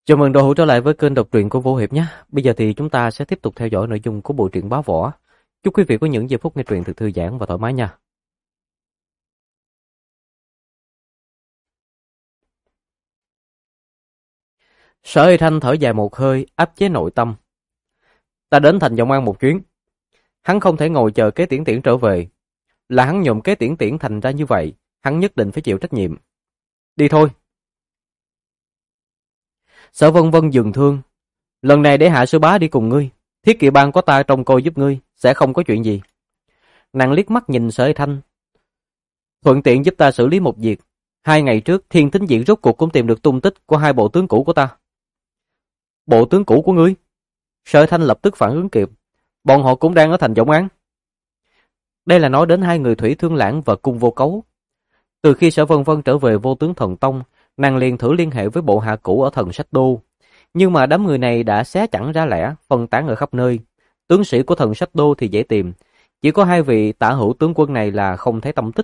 Chào mừng đồ hữu trở lại với kênh đọc truyện của Vô Hiệp nhé. Bây giờ thì chúng ta sẽ tiếp tục theo dõi nội dung của bộ truyện Bá Võ. Chúc quý vị có những giây phút nghe truyện thật thư giãn và thoải mái nha. Sở Huy Thanh thở dài một hơi, áp chế nội tâm. Ta đến thành Vọng An một chuyến. Hắn không thể ngồi chờ Kế Tiễn Tiễn trở về. Là hắn nhộm Kế Tiễn Tiễn thành ra như vậy, hắn nhất định phải chịu trách nhiệm. Đi thôi. Sở Vân Vân dừng thương. Lần này để Hạ sư bá đi cùng ngươi. Thiết Kỵ Bang có ta trông coi giúp ngươi, sẽ không có chuyện gì. Nàng liếc mắt nhìn Sở Huy Thanh. Thuận tiện giúp ta xử lý một việc. 2 ngày trước, Thiên Tính Diện rốt cuộc cũng tìm được tung tích của 2 bộ tướng cũ của ta. Bộ tướng cũ của ngươi? Sở Huy Thanh lập tức phản ứng kịp. Bọn họ cũng đang ở thành Vọng An. Đây là nói đến 2 người Thủy Thương Lãng và Cung Vô Cấu. Từ khi Sở Vân Vân trở về Vô Tướng Thần Tông, nàng liền thử liên hệ với bộ hạ cũ ở Thần Sách Đô. Nhưng mà đám người này đã xé chẳng ra lẻ, phân tán ở khắp nơi. Tướng sĩ của Thần Sách Đô thì dễ tìm. Chỉ có 2 vị tả hữu tướng quân này là không thấy tăm tích.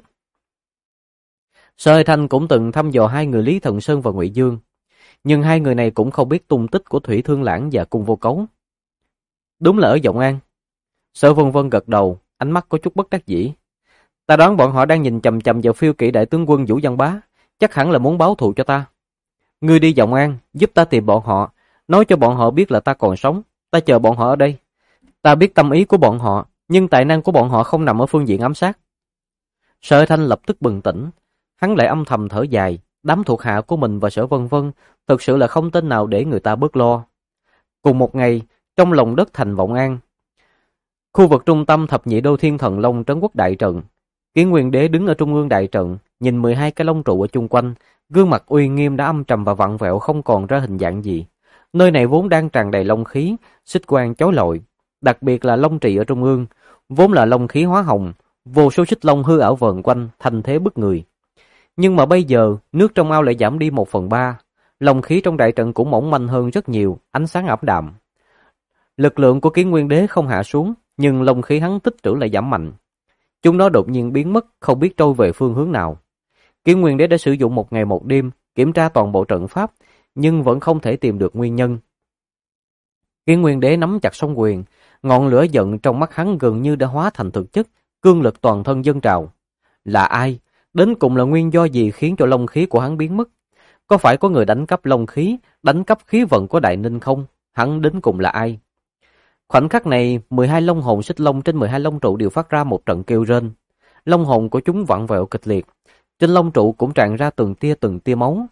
Sở Huy Thanh cũng từng thăm dò 2 người Lý Thần Sơn và Ngụy Dương. Nhưng 2 người này cũng không biết tung tích của Thủy Thương Lãng và Cung Vô Cấu. Đúng là ở Vọng An. Sở Vân Vân gật đầu, ánh mắt có chút bất đắc dĩ. Ta đoán bọn họ đang nhìn chằm chằm vào phiêu kỵ đại tướng quân Vũ Văn Bá, chắc hẳn là muốn báo thù cho ta. Ngươi đi Vọng An, giúp ta tìm bọn họ, nói cho bọn họ biết là ta còn sống, ta chờ bọn họ ở đây. Ta biết tâm ý của bọn họ, nhưng tài năng của bọn họ không nằm ở phương diện ám sát. Sở Thanh lập tức bừng tỉnh, hắn lại âm thầm thở dài, đám thuộc hạ của mình và Sở Vân Vân thực sự là không tên nào để người ta bớt lo. Cùng một ngày, trong lòng đất thành Vọng An, khu vực trung tâm thập nhị đô thiên thần long trấn quốc đại trận, Kiến Nguyên Đế đứng ở trung ương đại trận, nhìn 12 cái long trụ ở chung quanh, gương mặt uy nghiêm đã âm trầm và vặn vẹo không còn ra hình dạng gì. Nơi này vốn đang tràn đầy long khí, xích quang chói lọi, đặc biệt là long trì ở trung ương, vốn là long khí hóa hồng, vô số xích long hư ảo vờn quanh, thành thế bức người. Nhưng mà bây giờ, nước trong ao lại giảm đi 1/3, long khí trong đại trận cũng mỏng manh hơn rất nhiều, ánh sáng ảm đạm. Lực lượng của Kiến Nguyên Đế không hạ xuống, nhưng long khí hắn tích trữ lại giảm mạnh. Chúng nó đột nhiên biến mất, không biết trôi về phương hướng nào. Kiến Nguyên Đế đã sử dụng 1 ngày 1 đêm kiểm tra toàn bộ trận pháp, nhưng vẫn không thể tìm được nguyên nhân. Kiến Nguyên Đế nắm chặt song quyền, ngọn lửa giận trong mắt hắn gần như đã hóa thành thực chất, cương lực toàn thân dâng trào. Là ai? Đến cùng là nguyên do gì khiến cho long khí của hắn biến mất? Có phải có người đánh cắp long khí, đánh cắp khí vận của Đại Ninh không? Hắn đến cùng là ai? Khoảnh khắc này, 12 long hồn xích long trên 12 long trụ đều phát ra một trận kêu rên. Long hồn của chúng vặn vẹo kịch liệt, trên long trụ cũng tràn ra từng tia máu.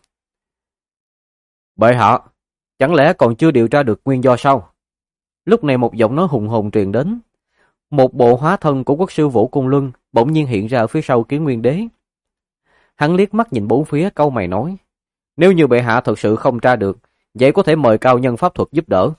Bệ hạ, chẳng lẽ còn chưa điều tra được nguyên do sao? Lúc này một giọng nói hùng hồn truyền đến. Một bộ hóa thân của quốc sư Vũ Cung Luân bỗng nhiên hiện ra ở phía sau Kiến Nguyên Đế. Hắn liếc mắt nhìn bốn phía, cau mày nói: nếu như bệ hạ thật sự không tra được, vậy có thể mời cao nhân pháp thuật giúp đỡ.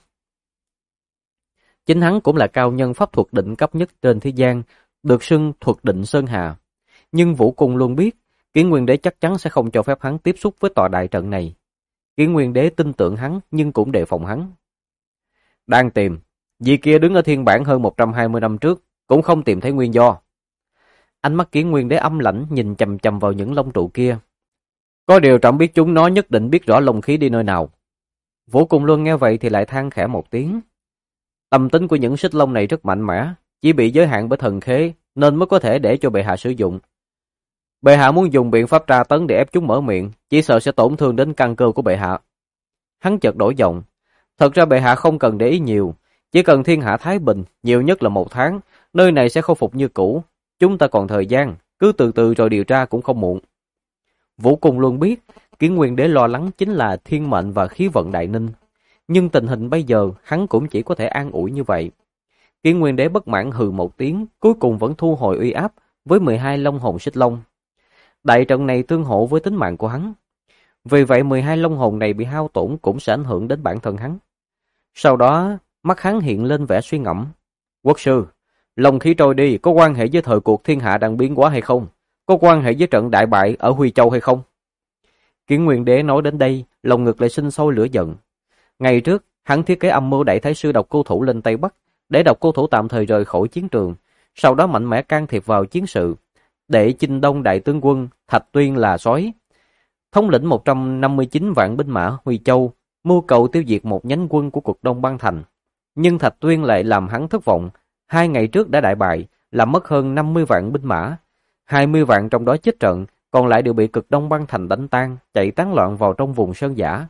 Chính hắn cũng là cao nhân pháp thuật đỉnh cấp nhất trên thế gian, được xưng thuật định Sơn Hà. Nhưng Vũ Cung luôn biết, Kiến Nguyên Đế chắc chắn sẽ không cho phép hắn tiếp xúc với tòa đại trận này. Kiến Nguyên Đế tin tưởng hắn, nhưng cũng đề phòng hắn. Đang tìm, vị kia đứng ở thiên bản hơn 120 năm trước, cũng không tìm thấy nguyên do. Ánh mắt Kiến Nguyên Đế âm lãnh nhìn chằm chằm vào những long trụ kia. Có điều trẫm biết chúng nó nhất định biết rõ long khí đi nơi nào. Vũ Cung Luân nghe vậy thì lại than khẽ một tiếng. Tâm tính của những xích long này rất mạnh mẽ, chỉ bị giới hạn bởi thần khế, nên mới có thể để cho bệ hạ sử dụng. Bệ hạ muốn dùng biện pháp tra tấn để ép chúng mở miệng, chỉ sợ sẽ tổn thương đến căn cơ của bệ hạ. Hắn chợt đổi giọng. Thật ra bệ hạ không cần để ý nhiều, chỉ cần thiên hạ thái bình, nhiều nhất là 1 tháng, nơi này sẽ khôi phục như cũ. Chúng ta còn thời gian, cứ từ từ rồi điều tra cũng không muộn. Vũ Cung luôn biết, Kiến Nguyên Đế lo lắng chính là thiên mệnh và khí vận Đại Ninh. Nhưng tình hình bây giờ, hắn cũng chỉ có thể an ủi như vậy. Kiến Nguyên Đế bất mãn hừ một tiếng, cuối cùng vẫn thu hồi uy áp với 12 long hồn xích long. Đại trận này tương hộ với tính mạng của hắn. Vì vậy 12 long hồn này bị hao tổn cũng sẽ ảnh hưởng đến bản thân hắn. Sau đó, mắt hắn hiện lên vẻ suy ngẫm. Quốc sư, long khí trôi đi có quan hệ với thời cuộc thiên hạ đang biến hóa hay không? Có quan hệ với trận đại bại ở Huy Châu hay không? Kiến Nguyên Đế nói đến đây, lòng ngực lại sinh sôi lửa giận. Ngày trước, hắn thiết kế âm mưu đẩy Thái sư Độc Cô Thủ lên Tây Bắc, để Độc Cô Thủ tạm thời rời khỏi chiến trường, sau đó mạnh mẽ can thiệp vào chiến sự, để chinh đông đại tướng quân Thạch Tuyên là sói, thống lĩnh 159 vạn binh mã Huy Châu, mưu cầu tiêu diệt một nhánh quân của Cực Đông Băng Thành. Nhưng Thạch Tuyên lại làm hắn thất vọng, 2 ngày trước đã đại bại, làm mất hơn 50 vạn binh mã, 20 vạn trong đó chết trận, còn lại đều bị Cực Đông Băng Thành đánh tan, chạy tán loạn vào trong vùng sơn dã.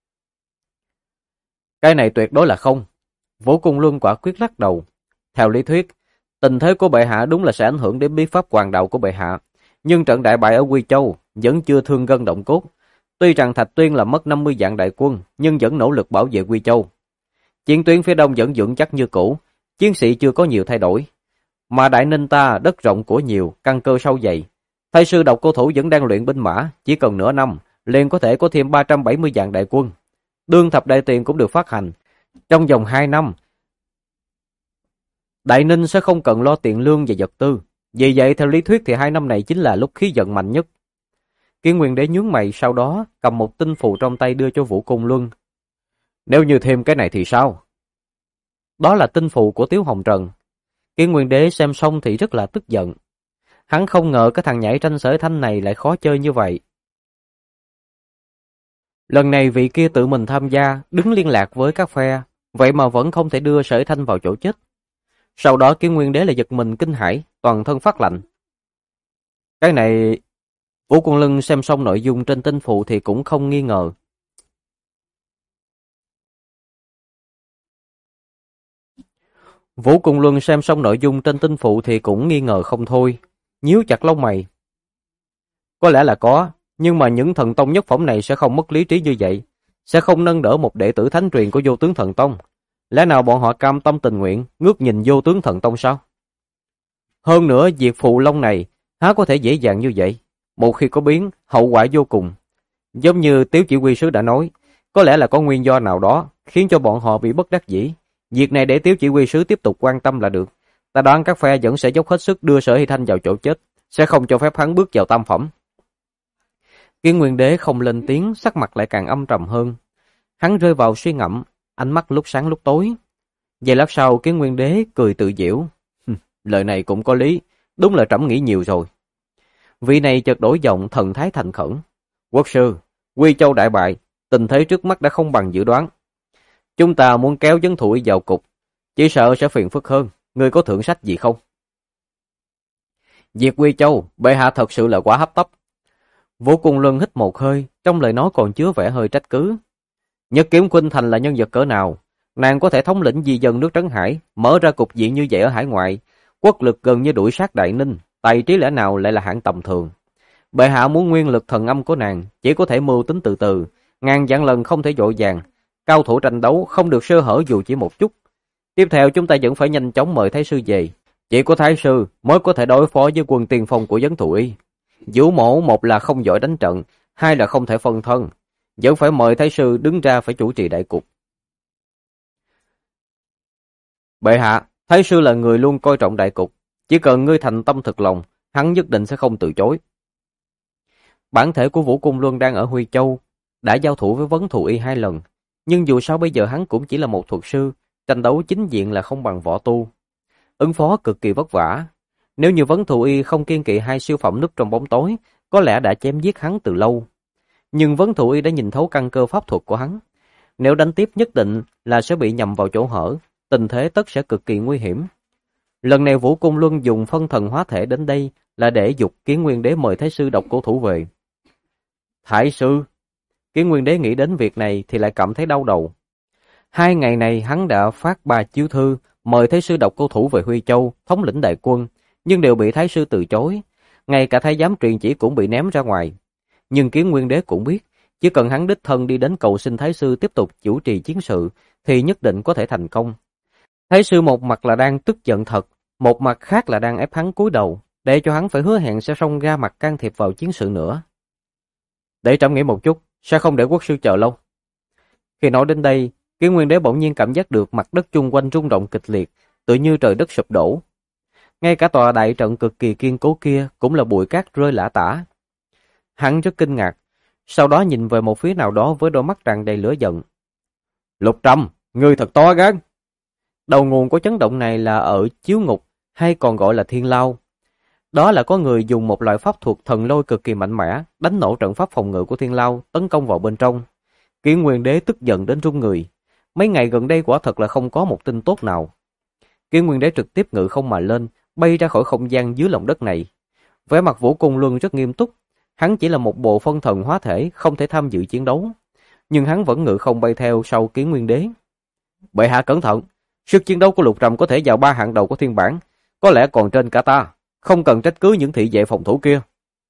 Cái này tuyệt đối là không. Vũ Cung Luân quả quyết lắc đầu. Theo lý thuyết, tình thế của bệ hạ đúng là sẽ ảnh hưởng đến bí pháp hoàng đạo của bệ hạ, nhưng trận đại bại ở Quy Châu vẫn chưa thương gân động cốt. Tuy rằng Thạch Tuyên là mất 50 vạn đại quân, nhưng vẫn nỗ lực bảo vệ Quy Châu. Chiến tuyến phía đông vẫn vững chắc như cũ, chiến sĩ chưa có nhiều thay đổi. Mà Đại Ninh ta đất rộng của nhiều, căn cơ sâu dày. Thái sư Độc Cô Thủ vẫn đang luyện binh mã, chỉ cần nửa năm, liền có thể có thêm 370 vạn đại quân. Đương thập đại tiền cũng được phát hành. Trong vòng 2 năm, Đại Ninh sẽ không cần lo tiền lương và vật tư. Vì vậy, theo lý thuyết thì 2 năm này chính là lúc khí vận mạnh nhất. Kiến Nguyên Đế nhướng mày, sau đó cầm một tinh phù trong tay đưa cho Vũ Cung Luân. Nếu như thêm cái này thì sao? Đó là tinh phù của Tiếu Hồng Trần. Kiến Nguyên Đế xem xong thì rất là tức giận. Hắn không ngờ cái thằng nhảy tranh Sở Thanh này lại khó chơi như vậy. Lần này vị kia tự mình tham gia, đứng liên lạc với các phe, vậy mà vẫn không thể đưa Sở Thanh vào chỗ chết. Sau đó Kiến Nguyên Đế lại giật mình kinh hãi, toàn thân phát lạnh. Cái này... Vũ Cung Luân xem xong nội dung trên tinh phù thì cũng không nghi ngờ. Vũ Cung Luân xem xong nội dung trên tinh phụ thì cũng nghi ngờ không thôi, nhíu chặt lông mày. Có lẽ là có, nhưng mà những thần tông nhất phẩm này sẽ không mất lý trí như vậy, sẽ không nâng đỡ một đệ tử thánh truyền của Vô Tướng Thần Tông. Lẽ nào bọn họ cam tâm tình nguyện ngước nhìn Vô Tướng Thần Tông sao? Hơn nữa, việc phụ long này há có thể dễ dàng như vậy, một khi có biến, hậu quả vô cùng. Giống như Tiếu chỉ huy sứ đã nói, có lẽ là có nguyên do nào đó khiến cho bọn họ bị bất đắc dĩ. Việc này để Tiếu chỉ huy sứ tiếp tục quan tâm là được. Ta đoán các phe vẫn sẽ dốc hết sức đưa Sở Hy Thanh vào chỗ chết, sẽ không cho phép hắn bước vào tam phẩm. Kiến Nguyên Đế không lên tiếng, sắc mặt lại càng âm trầm hơn. Hắn rơi vào suy ngẫm, ánh mắt lúc sáng lúc tối. Vài lát sau, Kiến Nguyên Đế cười tự giễu. Lời này cũng có lý, đúng là trẫm nghĩ nhiều rồi. Vị này chợt đổi giọng, thần thái thành khẩn. Quốc sư, Quy Châu đại bại, tình thế trước mắt đã không bằng dự đoán. Chúng ta muốn kéo Dân Thụy vào cục, chỉ sợ sẽ phiền phức hơn. Ngươi có thượng sách gì không? Việc Quy Châu, bệ hạ thật sự là quá hấp tấp. Vũ Cung Luân hít một hơi, trong lời nói còn chứa vẻ hơi trách cứ. Nhất Kiếm Khuynh Thành là nhân vật cỡ nào? Nàng có thể thống lĩnh di dân nước Trấn Hải, mở ra cục diện như vậy ở hải ngoại, quốc lực gần như đuổi sát Đại Ninh, tài trí lẽ nào lại là hạng tầm thường. Bệ hạ muốn nguyên lực thần âm của nàng, chỉ có thể mưu tính từ từ, ngàn vạn lần không thể vội vàng. Cao thủ tranh đấu không được sơ hở dù chỉ một chút. Tiếp theo chúng ta vẫn phải nhanh chóng mời Thái sư về. Chỉ có Thái sư mới có thể đối phó với quân tiên phong của Vấn Thụy. Vũ mổ một là không giỏi đánh trận, hai là không thể phân thân. Vẫn phải mời Thái sư đứng ra phải chủ trì đại cục. Bệ hạ, Thái sư là người luôn coi trọng đại cục. Chỉ cần ngươi thành tâm thực lòng, hắn nhất định sẽ không từ chối. Bản thể của Vũ Cung Luân đang ở Huy Châu, đã giao thủ với Vấn Thụ Y 2 lần. Nhưng dù sao bây giờ hắn cũng chỉ là một thuật sư, tranh đấu chính diện là không bằng võ tu. Ứng phó cực kỳ vất vả. Nếu như Vấn Thụ Y không kiên kỵ hai siêu phẩm núp trong bóng tối, có lẽ đã chém giết hắn từ lâu. Nhưng Vấn Thụ Y đã nhìn thấu căn cơ pháp thuật của hắn. Nếu đánh tiếp nhất định là sẽ bị nhầm vào chỗ hở, tình thế tất sẽ cực kỳ nguy hiểm. Lần này Vũ Cung Luân dùng phân thần hóa thể đến đây là để dục Kiến Nguyên Đế mời Thái sư Độc Cô Thủ về. Thái sư? Kiến Nguyên Đế nghĩ đến việc này thì lại cảm thấy đau đầu. 2 ngày này hắn đã phát 3 chiếu thư mời Thái sư Độc Cô Thủ về Huy Châu thống lĩnh đại quân, nhưng đều bị Thái sư từ chối. Ngay cả thái giám truyền chỉ cũng bị ném ra ngoài. Nhưng Kiến Nguyên Đế cũng biết, chỉ cần hắn đích thân đi đến cầu xin Thái sư tiếp tục chủ trì chiến sự thì nhất định có thể thành công. Thái sư một mặt là đang tức giận thật, một mặt khác là đang ép hắn cúi đầu, để cho hắn phải hứa hẹn sẽ không ra mặt can thiệp vào chiến sự nữa. Để trẫm nghĩ một chút, sẽ không để quốc sư chờ lâu. Khi nói đến đây, Kiến Nguyên Đế bỗng nhiên cảm giác được mặt đất chung quanh rung động kịch liệt, tự như trời đất sụp đổ. Ngay cả tòa đại trận cực kỳ kiên cố kia cũng là bụi cát rơi lả tả. Hắn rất kinh ngạc, sau đó nhìn về một phía nào đó với đôi mắt tràn đầy lửa giận. Lục Trầm, ngươi thật to gan! Đầu nguồn của chấn động này là ở Chiếu Ngục, hay còn gọi là Thiên Lao. Đó là có người dùng một loại pháp thuật thần lôi cực kỳ mạnh mẽ, đánh nổ trận pháp phòng ngự của Thiên Lao, tấn công vào bên trong. Kiến Nguyên Đế tức giận đến run người. Mấy ngày gần đây quả thật là không có một tin tốt nào. Kiến Nguyên Đế trực tiếp ngự không mà lên, bay ra khỏi không gian dưới lòng đất này. Vẻ mặt Vũ Côn Luân rất nghiêm túc. Hắn chỉ là một bộ phân thần hóa thể, không thể tham dự chiến đấu. Nhưng hắn vẫn ngự không bay theo sau Kiến Nguyên Đế. Bệ hạ cẩn thận, sức chiến đấu của Lục Trầm có thể vào 3 hạng đầu của thiên bản, có lẽ còn trên cả ta, không cần trách cứ những thị vệ phòng thủ kia.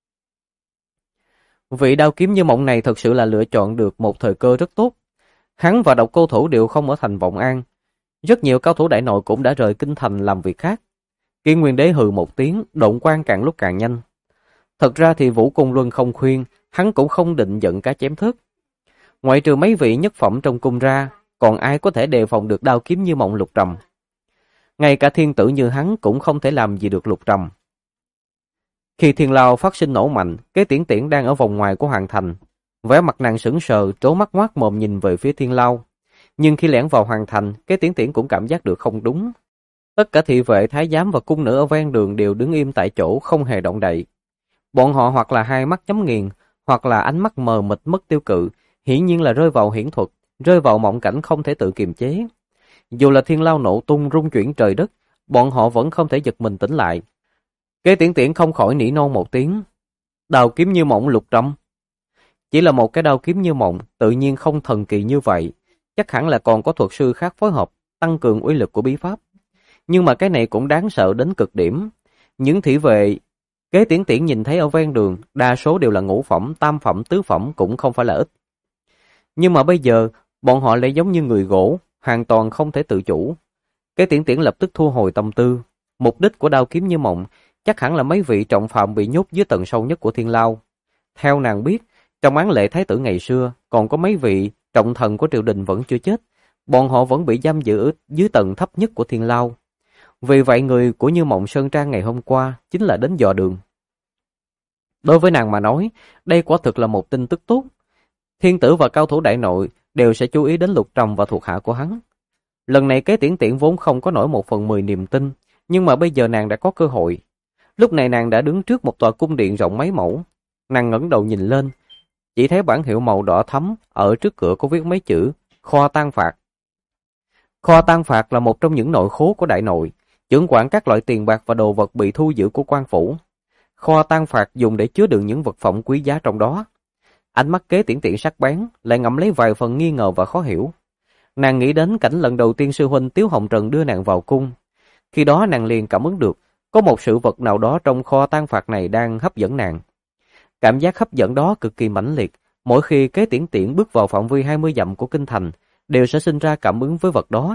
Vị Đao Kiếm Như Mộng này thật sự là lựa chọn được một thời cơ rất tốt. Hắn và Độc Cô Thủ đều không ở thành Vọng An. Rất nhiều cao thủ đại nội cũng đã rời kinh thành làm việc khác. Kiến Nguyên Đế hừ một tiếng, động quan càng lúc càng nhanh. Thật ra thì Vũ Côn Luân không khuyên, hắn cũng không định giận cá chém thớt. Ngoại trừ mấy vị nhất phẩm trong cung ra, còn ai có thể đề phòng được Đao Kiếm Như Mộng Lục Trầm. Ngay cả thiên tử như hắn cũng không thể làm gì được Lục Trầm. Khi thiên lao phát sinh nổ mạnh, Kế Tiễn Tiễn đang ở vòng ngoài của hoàng thành. Vẻ mặt nàng sững sờ, trố mắt ngoác mồm nhìn về phía thiên lao. Nhưng khi lẻn vào hoàng thành, Kế Tiễn Tiễn cũng cảm giác được không đúng. Tất cả thị vệ, thái giám và cung nữ ở ven đường đều đứng im tại chỗ, không hề động đậy. Bọn họ hoặc là hai mắt nhắm nghiền, hoặc là ánh mắt mờ mịt mất tiêu cự, hiển nhiên là rơi vào hiển thuật, rơi vào mộng cảnh không thể tự kiềm chế. Dù là thiên lao nổ tung rung chuyển trời đất, bọn họ vẫn không thể giật mình tỉnh lại. Kế Tiễn Tiễn không khỏi nỉ non một tiếng. Đao Kiếm Như Mộng Lục Trầm. Chỉ là một cái đao kiếm như mộng, tự nhiên không thần kỳ như vậy. Chắc hẳn là còn có thuật sư khác phối hợp, tăng cường uy lực của bí pháp. Nhưng mà cái này cũng đáng sợ đến cực điểm. Những thị vệ Kế Tiễn Tiễn nhìn thấy ở ven đường, đa số đều là ngũ phẩm, tam phẩm, tứ phẩm cũng không phải là ít. Nhưng mà bây giờ, bọn họ lại giống như người gỗ, hoàn toàn không thể tự chủ. Kế Tiễn Tiễn lập tức thu hồi tâm tư. Mục đích của Đao Kiếm Như Mộng chắc hẳn là mấy vị trọng phạm bị nhốt dưới tầng sâu nhất của thiên lao. Theo nàng biết, trong án lệ thái tử ngày xưa, còn có mấy vị trọng thần của triều đình vẫn chưa chết. Bọn họ vẫn bị giam giữ dưới tầng thấp nhất của thiên lao. Vì vậy người của Như Mộng Sơn Trang ngày hôm qua chính là đến dò đường. Đối với nàng mà nói, đây quả thực là một tin tức tốt. Thiên tử và cao thủ đại nội đều sẽ chú ý đến Lục Trầm và thuộc hạ của hắn. Lần này Kế Tiễn Tiễn vốn không có nổi 1/10 niềm tin, nhưng mà bây giờ nàng đã có cơ hội. Lúc này nàng đã đứng trước một tòa cung điện rộng mấy mẫu. Nàng ngẩng đầu nhìn lên, chỉ thấy bảng hiệu màu đỏ thẫm ở trước cửa có viết mấy chữ Kho Tang Phạt. Kho Tang Phạt là một trong những nội khố của đại nội, chưởng quản các loại tiền bạc và đồ vật bị thu giữ của quan phủ. Kho Tang Phạt dùng để chứa đựng những vật phẩm quý giá trong đó. Ánh mắt Kế Tiễn Tiễn sắc bén, lại ngậm lấy vài phần nghi ngờ và khó hiểu. Nàng nghĩ đến cảnh lần đầu tiên sư huynh Tiếu Hồng Trần đưa nàng vào cung. Khi đó nàng liền cảm ứng được có một sự vật nào đó trong kho tang phạt này đang hấp dẫn nàng. Cảm giác hấp dẫn đó cực kỳ mãnh liệt, mỗi khi Kế Tiễn Tiễn bước vào phạm vi 20 dặm của kinh thành, đều sẽ sinh ra cảm ứng với vật đó.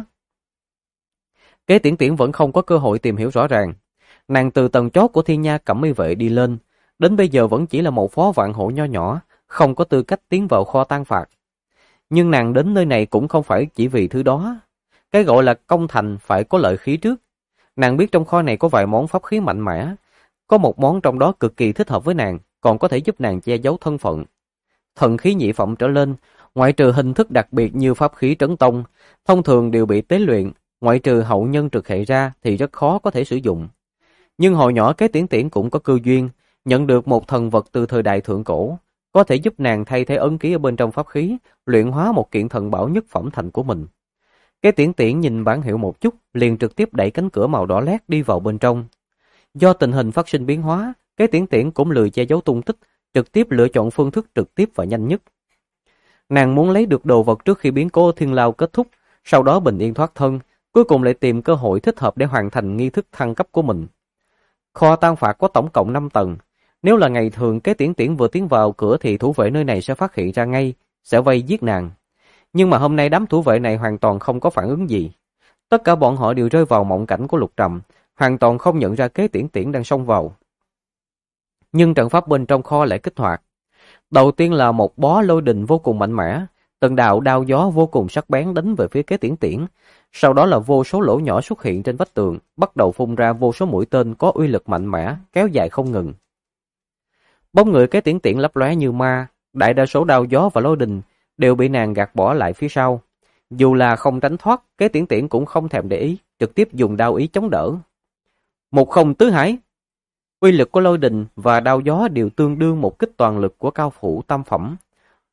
Kế Tiễn Tiễn vẫn không có cơ hội tìm hiểu rõ ràng. Nàng từ tầng chót của Thiên Nha Cẩm Y vệ đi lên, đến bây giờ vẫn chỉ là một phó vạn hộ nho nhỏ, không có tư cách tiến vào kho tang phạt. Nhưng nàng đến nơi này cũng không phải chỉ vì thứ đó. Cái gọi là công thành phải có lợi khí trước. Nàng biết trong kho này có vài món pháp khí mạnh mẽ, có một món trong đó cực kỳ thích hợp với nàng, còn có thể giúp nàng che giấu thân phận. Thần khí nhị phẩm trở lên, ngoại trừ hình thức đặc biệt như pháp khí trấn tông, thông thường đều bị tế luyện, ngoại trừ hậu nhân trực hệ ra thì rất khó có thể sử dụng. Nhưng hồi nhỏ Kế Tiễn Tiễn cũng có cơ duyên, nhận được một thần vật từ thời đại thượng cổ, có thể giúp nàng thay thế ấn ký ở bên trong pháp khí, luyện hóa một kiện thần bảo nhất phẩm thành của mình. Kế Tiễn Tiễn nhìn bản hiệu một chút, liền trực tiếp đẩy cánh cửa màu đỏ lét đi vào bên trong. Do tình hình phát sinh biến hóa, Kế Tiễn Tiễn cũng lười che giấu tung tích, trực tiếp lựa chọn phương thức trực tiếp và nhanh nhất. Nàng muốn lấy được đồ vật trước khi biến cố thiên lao kết thúc, sau đó bình yên thoát thân, cuối cùng lại tìm cơ hội thích hợp để hoàn thành nghi thức thăng cấp của mình. Kho tang phạt có tổng cộng 5 tầng. Nếu là ngày thường, Kế Tiễn Tiễn vừa tiến vào cửa thì thủ vệ nơi này sẽ phát hiện ra ngay, sẽ vây giết nàng. Nhưng mà hôm nay đám thủ vệ này hoàn toàn không có phản ứng gì. Tất cả bọn họ đều rơi vào mộng cảnh của Lục Trầm, hoàn toàn không nhận ra Kế Tiễn Tiễn đang xông vào. Nhưng trận pháp bên trong kho lại kích hoạt. Đầu tiên là một bó lôi đình vô cùng mạnh mẽ, từng đạo đao gió vô cùng sắc bén đánh về phía Kế Tiễn Tiễn. Sau đó là vô số lỗ nhỏ xuất hiện trên vách tường, bắt đầu phun ra vô số mũi tên có uy lực mạnh mẽ, kéo dài không ngừng. Bóng người Kế Tiễn Tiễn lấp lóe như ma, đại đa số đao gió và lôi đình đều bị nàng gạt bỏ lại phía sau. Dù là không tránh thoát, Kế Tiễn Tiễn cũng không thèm để ý, trực tiếp dùng đao ý chống đỡ. Một không tứ hải. Uy lực của lôi đình và đao gió đều tương đương một kích toàn lực của cao thủ tam phẩm.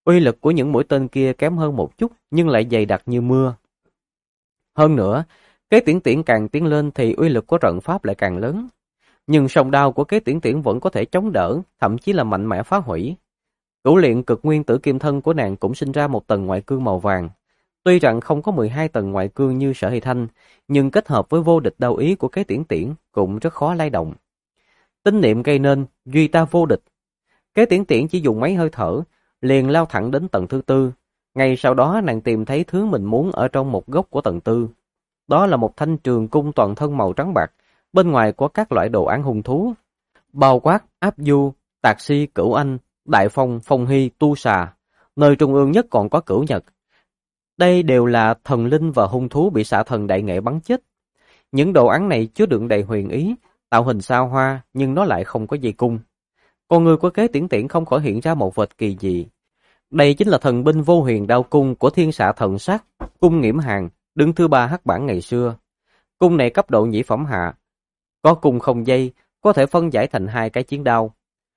Uy lực của những mũi tên kia kém hơn một chút nhưng lại dày đặc như mưa. Hơn nữa, Kế Tiễn Tiễn càng tiến lên thì uy lực của trận pháp lại càng lớn. Nhưng song đao của Kế Tiễn Tiễn vẫn có thể chống đỡ, thậm chí là mạnh mẽ phá hủy. Cửu luyện cực nguyên tử kim thân của nàng cũng sinh ra một tầng ngoại cương màu vàng. Tuy rằng không có 12 tầng ngoại cương như Sở Hy Thanh, nhưng kết hợp với vô địch đao ý của Kế Tiễn Tiễn cũng rất khó lay động. Tín niệm gây nên, duy ta vô địch. Kế Tiễn Tiễn chỉ dùng mấy hơi thở, liền lao thẳng đến tầng thứ tư. Ngay sau đó nàng tìm thấy thứ mình muốn ở trong một góc của tầng tư. Đó là một thanh trường cung toàn thân màu trắng bạc, bên ngoài có các loại đồ án hung thú. Bao quát, áp du, tạc si, cửu anh, đại phong, phong hy, tu xà. Nơi trung ương nhất còn có cửu nhật. Đây đều là thần linh và hung thú bị xạ thần đại nghệ bắn chết. Những đồ án này chứa đựng đầy huyền ý, tạo hình sao hoa nhưng nó lại không có dây cung. Con người của Kế Tiễn Tiễn không khỏi hiện ra một vệt kỳ dị. Đây chính là thần binh vô huyền đao cung của thiên xạ thần sát, cung Nghiễm Hàn, đứng thứ 3 hắc bảng ngày xưa. Cung này cấp độ nhị phẩm hạ, có cung không dây, có thể phân giải thành 2 cái chiến đao.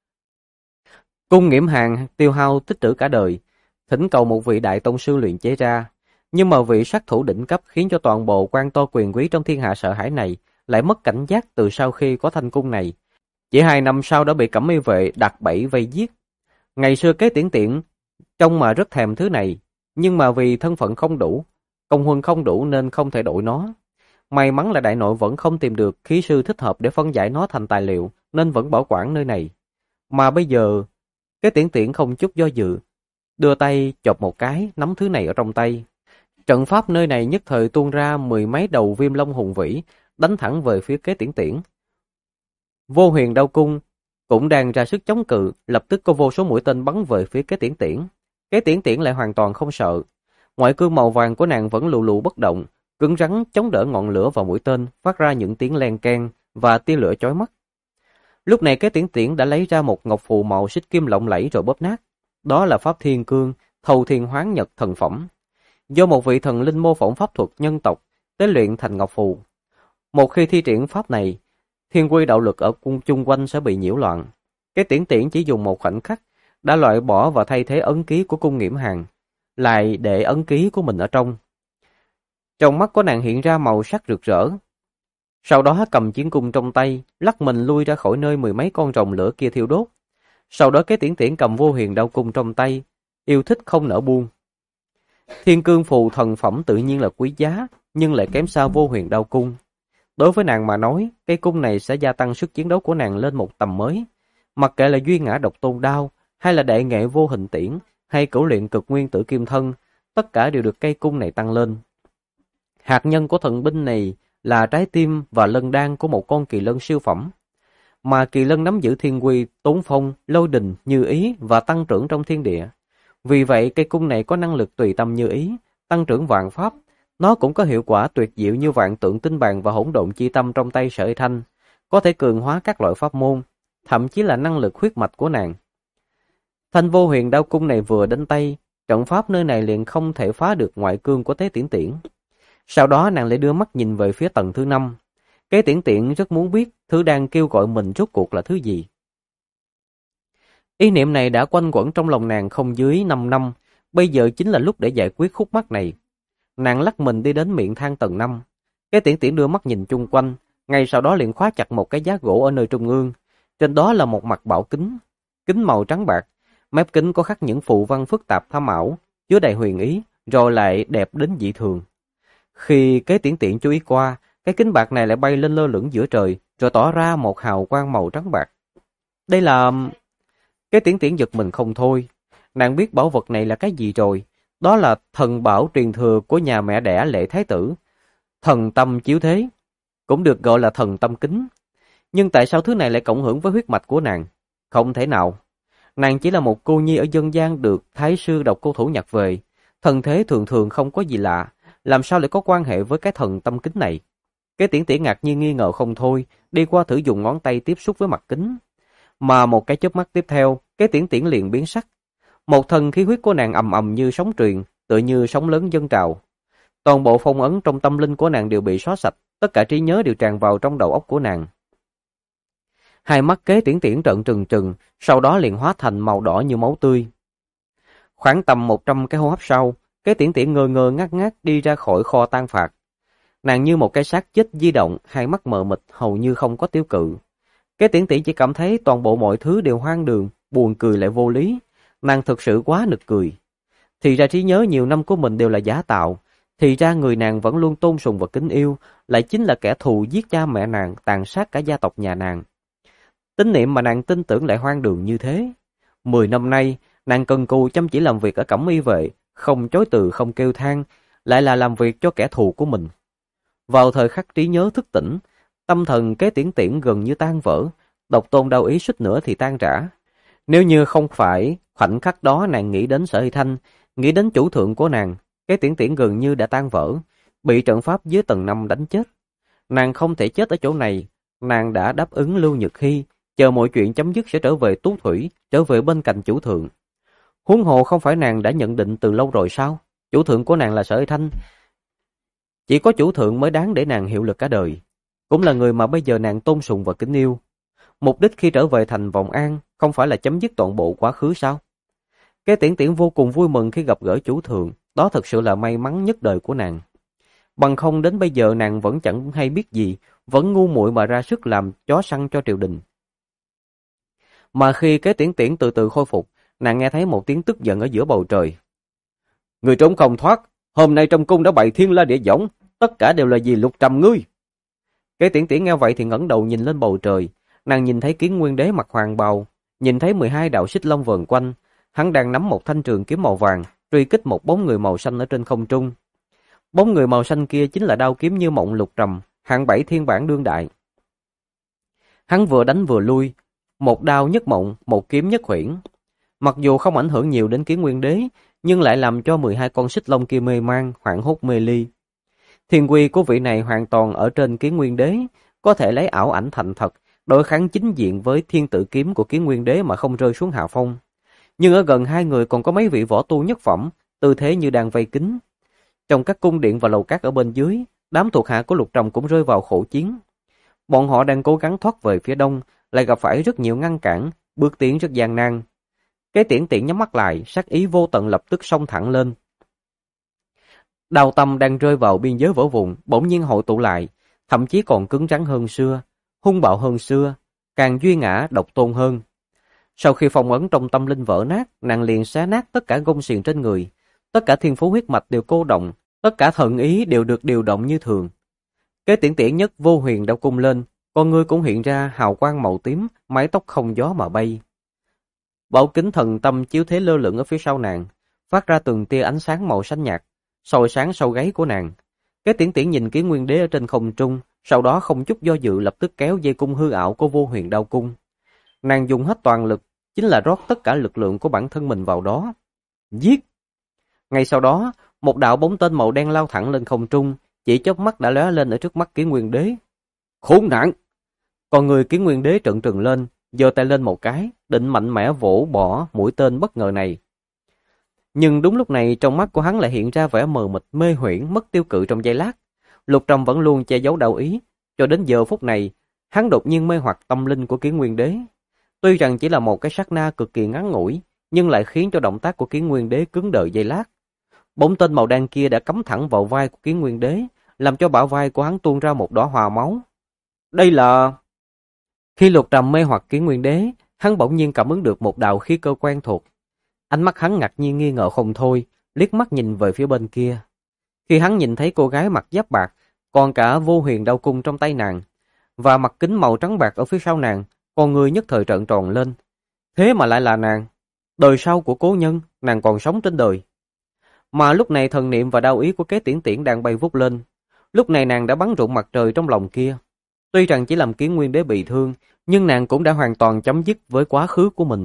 Cung Nghiễm Hàn tiêu hao tích trữ cả đời, thỉnh cầu một vị đại tông sư luyện chế ra, nhưng mà vị sát thủ đỉnh cấp khiến cho toàn bộ quan to quyền quý trong thiên hạ sợ hãi này lại mất cảnh giác từ sau khi có thanh cung này. Chỉ 2 năm sau đã bị Cẩm Y vệ đặt bẫy vây giết. Ngày xưa Kế Tiễn Tiễn trông mà rất thèm thứ này, nhưng mà vì thân phận không đủ, công huân không đủ nên không thể đổi nó. May mắn là đại nội vẫn không tìm được khí sư thích hợp để phân giải nó thành tài liệu, nên vẫn bảo quản nơi này. Mà bây giờ, Kế Tiễn Tiễn không chút do dự, đưa tay chộp một cái, nắm thứ này ở trong tay. Trận pháp nơi này nhất thời tuôn ra 10 mấy đầu viêm long hùng vĩ, đánh thẳng về phía Kế Tiễn Tiễn. Vô huyền đao cung cũng đang ra sức chống cự, lập tức có vô số mũi tên bắn về phía Kế Tiễn Tiễn. Kế Tiễn Tiễn lại hoàn toàn không sợ. Ngoại cương màu vàng của nàng vẫn lù lù bất động, cứng rắn chống đỡ ngọn lửa và mũi tên, phát ra những tiếng len keng và tia lửa chói mắt. Lúc này Kế Tiễn Tiễn đã lấy ra một ngọc phù màu xích kim lộng lẫy rồi bóp nát. Đó là pháp thiên cương, thầu thiên hoán nhật thần phẩm, do một vị thần linh mô phỏng pháp thuật nhân tộc tế luyện thành ngọc phù. Một khi thi triển pháp này, thiên quy đạo lực ở cung chung quanh sẽ bị nhiễu loạn. Kế Tiễn Tiễn chỉ dùng một khoảnh khắc đã loại bỏ và thay thế ấn ký của cung Nghiễm Hàn, lại để ấn ký của mình ở trong. Trong mắt của nàng hiện ra màu sắc rực rỡ. Sau đó cầm chiến cung trong tay, lắc mình lui ra khỏi nơi 10 mấy con rồng lửa kia thiêu đốt. Sau đó Kế Tiễn Tiễn cầm vô huyền đao cung trong tay, yêu thích không nỡ buông. Thiên cương phù thần phẩm tự nhiên là quý giá, nhưng lại kém xa vô huyền đao cung. Đối với nàng mà nói, cây cung này sẽ gia tăng sức chiến đấu của nàng lên một tầm mới. Mặc kệ là duy ngã độc tôn đao, hay là đại nghệ vô hình tiễn, hay cửu luyện cực nguyên tử kim thân, tất cả đều được cây cung này tăng lên. Hạt nhân của thần binh này là trái tim và lân đan của một con kỳ lân siêu phẩm. Mà kỳ lân nắm giữ thiên quy, tốn phong, lôi đình, như ý và tăng trưởng trong thiên địa. Vì vậy cây cung này có năng lực tùy tâm như ý, tăng trưởng vạn pháp. Nó cũng có hiệu quả tuyệt diệu như vạn tượng tinh bàn và hỗn độn chi tâm trong tay Sở Hy Thanh, có thể cường hóa các loại pháp môn, thậm chí là năng lực huyết mạch của nàng. Thanh vô huyền đao cung này vừa đến tay, trận pháp nơi này liền không thể phá được ngoại cương của Kế Tiễn Tiễn. Sau đó nàng lại đưa mắt nhìn về phía tầng thứ 5. Kế Tiễn Tiễn rất muốn biết thứ đang kêu gọi mình rốt cuộc là thứ gì. Ý niệm này đã quanh quẩn trong lòng nàng không dưới 5 năm, bây giờ chính là lúc để giải quyết khúc mắc này. Nàng lắc mình đi đến miệng thang tầng 5. Kế Tiễn Tiễn đưa mắt nhìn chung quanh, ngay sau đó liền khóa chặt một cái giá gỗ ở nơi trung ương. Trên đó là một mặt bảo kính, kính màu trắng bạc, mép kính có khắc những phù văn phức tạp thâm ảo, chứa đầy huyền ý, rồi lại đẹp đến dị thường. Khi Kế Tiễn Tiễn chú ý qua, cái kính bạc này lại bay lên lơ lửng giữa trời, rồi tỏ ra một hào quang màu trắng bạc. Đây là... Kế Tiễn Tiễn giật mình không thôi. Nàng biết bảo vật này là cái gì rồi. Đó là thần bảo truyền thừa của nhà mẹ đẻ Lệ Thái Tử. Thần tâm chiếu thế, cũng được gọi là thần tâm kính. Nhưng tại sao thứ này lại cộng hưởng với huyết mạch của nàng? Không thể nào. Nàng chỉ là một cô nhi ở dân gian được Thái sư Độc Cô Thủ nhặt về. Thần thế thường thường không có gì lạ. Làm sao lại có quan hệ với cái thần tâm kính này? Kế Tiễn Tiễn ngạc nhiên nghi ngờ không thôi, đi qua thử dùng ngón tay tiếp xúc với mặt kính. Mà một cái chớp mắt tiếp theo, Kế Tiễn Tiễn liền biến sắc. Một thần khí huyết của nàng ầm ầm như sóng truyền, tựa như sóng lớn dâng trào. Toàn bộ phong ấn trong tâm linh của nàng đều bị xóa sạch, tất cả trí nhớ đều tràn vào trong đầu óc của nàng. Hai mắt Kế Tiễn Tiễn trợn trừng trừng, sau đó liền hóa thành màu đỏ như máu tươi. Khoảng tầm 100 cái hô hấp sau, cái Tiễn Tiễn ngơ ngơ ngác ngác đi ra khỏi kho tang phạt. Nàng như một cái xác chết di động, hai mắt mờ mịt, hầu như không có tiêu cự. Cái Tiễn Tiễn chỉ cảm thấy toàn bộ mọi thứ đều hoang đường, buồn cười lại vô lý. Nàng thực sự quá nực cười. Thì ra trí nhớ nhiều năm của mình đều là giả tạo. Thì ra người nàng vẫn luôn tôn sùng và kính yêu, lại chính là kẻ thù giết cha mẹ nàng, tàn sát cả gia tộc nhà nàng. Tín niệm mà nàng tin tưởng lại hoang đường như thế. 10 năm nay, nàng cần cù chăm chỉ làm việc ở Cẩm Y vệ, không chối từ không kêu than, lại là làm việc cho kẻ thù của mình. Vào thời khắc trí nhớ thức tỉnh, tâm thần Kế Tiễn Tiễn gần như tan vỡ, Độc Tôn Đao Ý suýt nữa thì tan rã. Nếu như không phải khoảnh khắc đó nàng nghĩ đến Sở Hy Thanh, nghĩ đến chủ thượng của nàng, Kế Tiễn Tiễn gần như đã tan vỡ, bị trận pháp dưới tầng 5 đánh chết. Nàng không thể chết ở chỗ này, nàng đã đáp ứng Lưu Nhược Hy, chờ mọi chuyện chấm dứt sẽ trở về Tú Thủy, trở về bên cạnh chủ thượng. Huống hồ không phải nàng đã nhận định từ lâu rồi sao? Chủ thượng của nàng là Sở Hy Thanh. Chỉ có chủ thượng mới đáng để nàng hiệu lực cả đời. Cũng là người mà bây giờ nàng tôn sùng và kính yêu. Mục đích khi trở về thành Vọng An không phải là chấm dứt toàn bộ quá khứ sao? Cái Tiễn Tiễn vô cùng vui mừng khi gặp gỡ chủ thượng. Đó thực sự là may mắn nhất đời của nàng. Bằng không đến bây giờ nàng vẫn chẳng hay biết gì, vẫn ngu muội mà ra sức làm chó săn cho triều đình. Mà khi Cái Tiễn Tiễn từ từ khôi phục, nàng nghe thấy một tiếng tức giận ở giữa bầu trời. Người trốn không thoát, hôm nay trong cung đã bày thiên la địa võng, tất cả đều là vì Lục Trầm ngươi. Cái Tiễn Tiễn nghe vậy thì ngẩng đầu nhìn lên bầu trời, nàng nhìn thấy Kiến Nguyên Đế mặc hoàng bào, nhìn thấy 12 đạo xích long vờn quanh, hắn đang nắm một thanh trường kiếm màu vàng, truy kích một bóng người màu xanh ở trên không trung. Bóng người màu xanh kia chính là đao kiếm như mộng Lục Trầm, hạng 7 thiên bản đương đại. Hắn vừa đánh vừa lui, một đao nhất mộng, một kiếm nhất huyễn. Mặc dù không ảnh hưởng nhiều đến Kiến Nguyên Đế, nhưng lại làm cho 12 con xích long kia mê man, hoảng hốt mê ly. Thiên quy của vị này hoàn toàn ở trên Kiến Nguyên Đế, có thể lấy ảo ảnh thành thật, đối kháng chính diện với thiên tự kiếm của Kiến Nguyên Đế mà không rơi xuống hạ phong. Nhưng ở gần hai người còn có mấy vị võ tu nhất phẩm, tư thế như đang vây kín. Trong các cung điện và lầu cát ở bên dưới, đám thuộc hạ của Lục Trầm cũng rơi vào khổ chiến. Bọn họ đang cố gắng thoát về phía đông, lại gặp phải rất nhiều ngăn cản, bước tiến rất gian nan. Cái Tiễn Tiễn nhắm mắt lại, sát ý vô tận lập tức xông thẳng lên. Đao tâm đang rơi vào biên giới vỡ vụn, bỗng nhiên hội tụ lại, thậm chí còn cứng rắn hơn xưa, hung bạo hơn xưa, càng duy ngã độc tôn hơn. Sau khi phong ấn trong tâm linh vỡ nát, nàng liền xé nát tất cả gông xiềng trên người, tất cả thiên phú huyết mạch đều cô động, tất cả thần ý đều được điều động như thường. Cái Tiễn Tiễn nhất vô huyền đao cung lên, con ngươi cũng hiện ra hào quang màu tím, mái tóc không gió mà bay. Bảo kính thần tâm chiếu thế lơ lửng ở phía sau nàng, phát ra từng tia ánh sáng màu xanh nhạt, soi sáng sau gáy của nàng. Cái Tiễn Tiễn nhìn Kiến Nguyên Đế ở trên không trung, sau đó không chút do dự lập tức kéo dây cung hư ảo của vô huyền đao cung. Nàng dùng hết toàn lực, chính là rót tất cả lực lượng của bản thân mình vào đó. Giết! Ngay sau đó, một đạo bóng tên màu đen lao thẳng lên không trung, chỉ chớp mắt đã lóe lên ở trước mắt Kiến Nguyên Đế. Khốn nạn! Còn người Kiến Nguyên Đế trợn trừng lên, giơ tay lên một cái, định mạnh mẽ vỗ bỏ mũi tên bất ngờ này. Nhưng đúng lúc này trong mắt của hắn lại hiện ra vẻ mờ mịt mê huyễn mất tiêu cự trong giây lát. Lục Trầm vẫn luôn che giấu đạo ý, cho đến giờ phút này, hắn đột nhiên mê hoặc tâm linh của Kiến Nguyên Đế. Tuy rằng chỉ là một cái sát na cực kỳ ngắn ngủi, nhưng lại khiến cho động tác của Kiến Nguyên Đế cứng đờ giây lát. Bóng tên màu đen kia đã cắm thẳng vào vai của Kiến Nguyên Đế, làm cho bả vai của hắn tuôn ra một đóa hoa máu. Đây là... Khi Lục Trầm mê hoặc Kiến Nguyên Đế, hắn bỗng nhiên cảm ứng được một đạo khí cơ quen thuộc. Ánh mắt hắn ngạc nhiên nghi ngờ không thôi, liếc mắt nhìn về phía bên kia. Khi hắn nhìn thấy cô gái mặc giáp bạc, còn cả vô huyền đao cung trong tay nàng, và mặt kính màu trắng bạc ở phía sau nàng, con người nhất thời trợn tròn lên. Thế mà lại là nàng. Đời sau của cố nhân, nàng còn sống trên đời. Mà lúc này thần niệm và đao ý của Kế Tiễn Tiễn đang bay vút lên. Lúc này nàng đã bắn rụng mặt trời trong lòng kia. Tuy rằng chỉ làm Kiến Nguyên Đế bị thương, nhưng nàng cũng đã hoàn toàn chấm dứt với quá khứ của mình.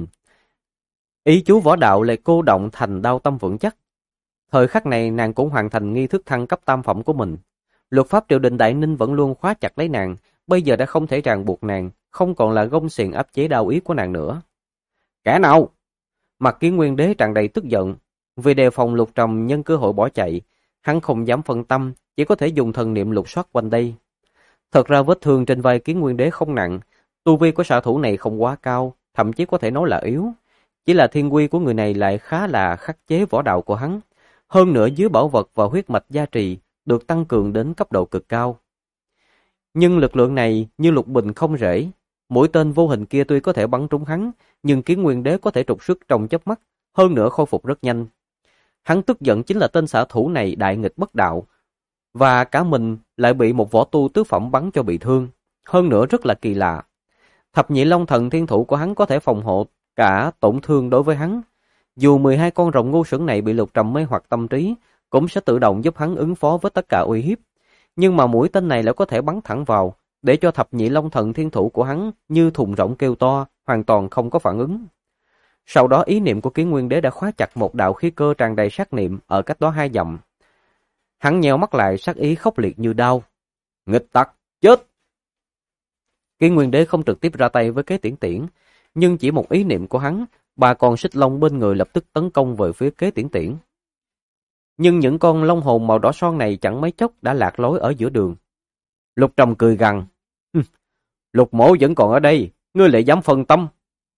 Ý chú võ đạo lại cô động thành đao tâm vững chắc. Thời khắc này nàng cũng hoàn thành nghi thức thăng cấp tam phẩm của mình. Luật pháp triều đình Đại Ninh vẫn luôn khóa chặt lấy nàng, bây giờ đã không thể ràng buộc nàng, không còn là gông xiềng áp chế đao ý của nàng nữa. Kẻ nào? Mặt Kiến Nguyên Đế tràn đầy tức giận, vì đề phòng Lục Trầm nhân cơ hội bỏ chạy, hắn không dám phân tâm, chỉ có thể dùng thần niệm lục soát quanh đây. Thật ra vết thương trên vai Kiến Nguyên Đế không nặng, tu vi của xạ thủ này không quá cao, thậm chí có thể nói là yếu. Chỉ là thiên quy của người này lại khá là khắc chế võ đạo của hắn. Hơn nữa dưới bảo vật và huyết mạch gia trì được tăng cường đến cấp độ cực cao. Nhưng lực lượng này như lục bình không rễ. Mũi tên vô hình kia tuy có thể bắn trúng hắn, nhưng Kiến Nguyên Đế có thể trục xuất trong chớp mắt, hơn nữa khôi phục rất nhanh. Hắn tức giận chính là tên xạ thủ này đại nghịch bất đạo, và cả mình lại bị một võ tu tứ phẩm bắn cho bị thương. Hơn nữa rất là kỳ lạ. Thập nhị long thần thiên thủ của hắn có thể phòng hộ cả tổn thương đối với hắn. Dù 12 con rồng ngu xuẩn này bị Lục Trầm mê hoặc tâm trí, cũng sẽ tự động giúp hắn ứng phó với tất cả uy hiếp. Nhưng mà mũi tên này lại có thể bắn thẳng vào, để cho thập nhị long thần thiên thủ của hắn như thùng rỗng kêu to, hoàn toàn không có phản ứng. Sau đó ý niệm của Kiến Nguyên Đế đã khóa chặt một đạo khí cơ tràn đầy sát niệm ở cách đó 2 dặm. Hắn nheo mắt lại, sát ý khốc liệt như đao. Nghịch tặc, chết! Kiến Nguyên Đế không trực tiếp ra tay với Kế Tiễn Tiễn, nhưng chỉ một ý niệm của hắn, 3 con xích long bên người lập tức tấn công về phía Kế Tiễn Tiễn. Nhưng những con long hồn màu đỏ son này chẳng mấy chốc đã lạc lối ở giữa đường. Lục Trầm cười gằn, Lục Mỗ vẫn còn ở đây, ngươi lại dám phân tâm.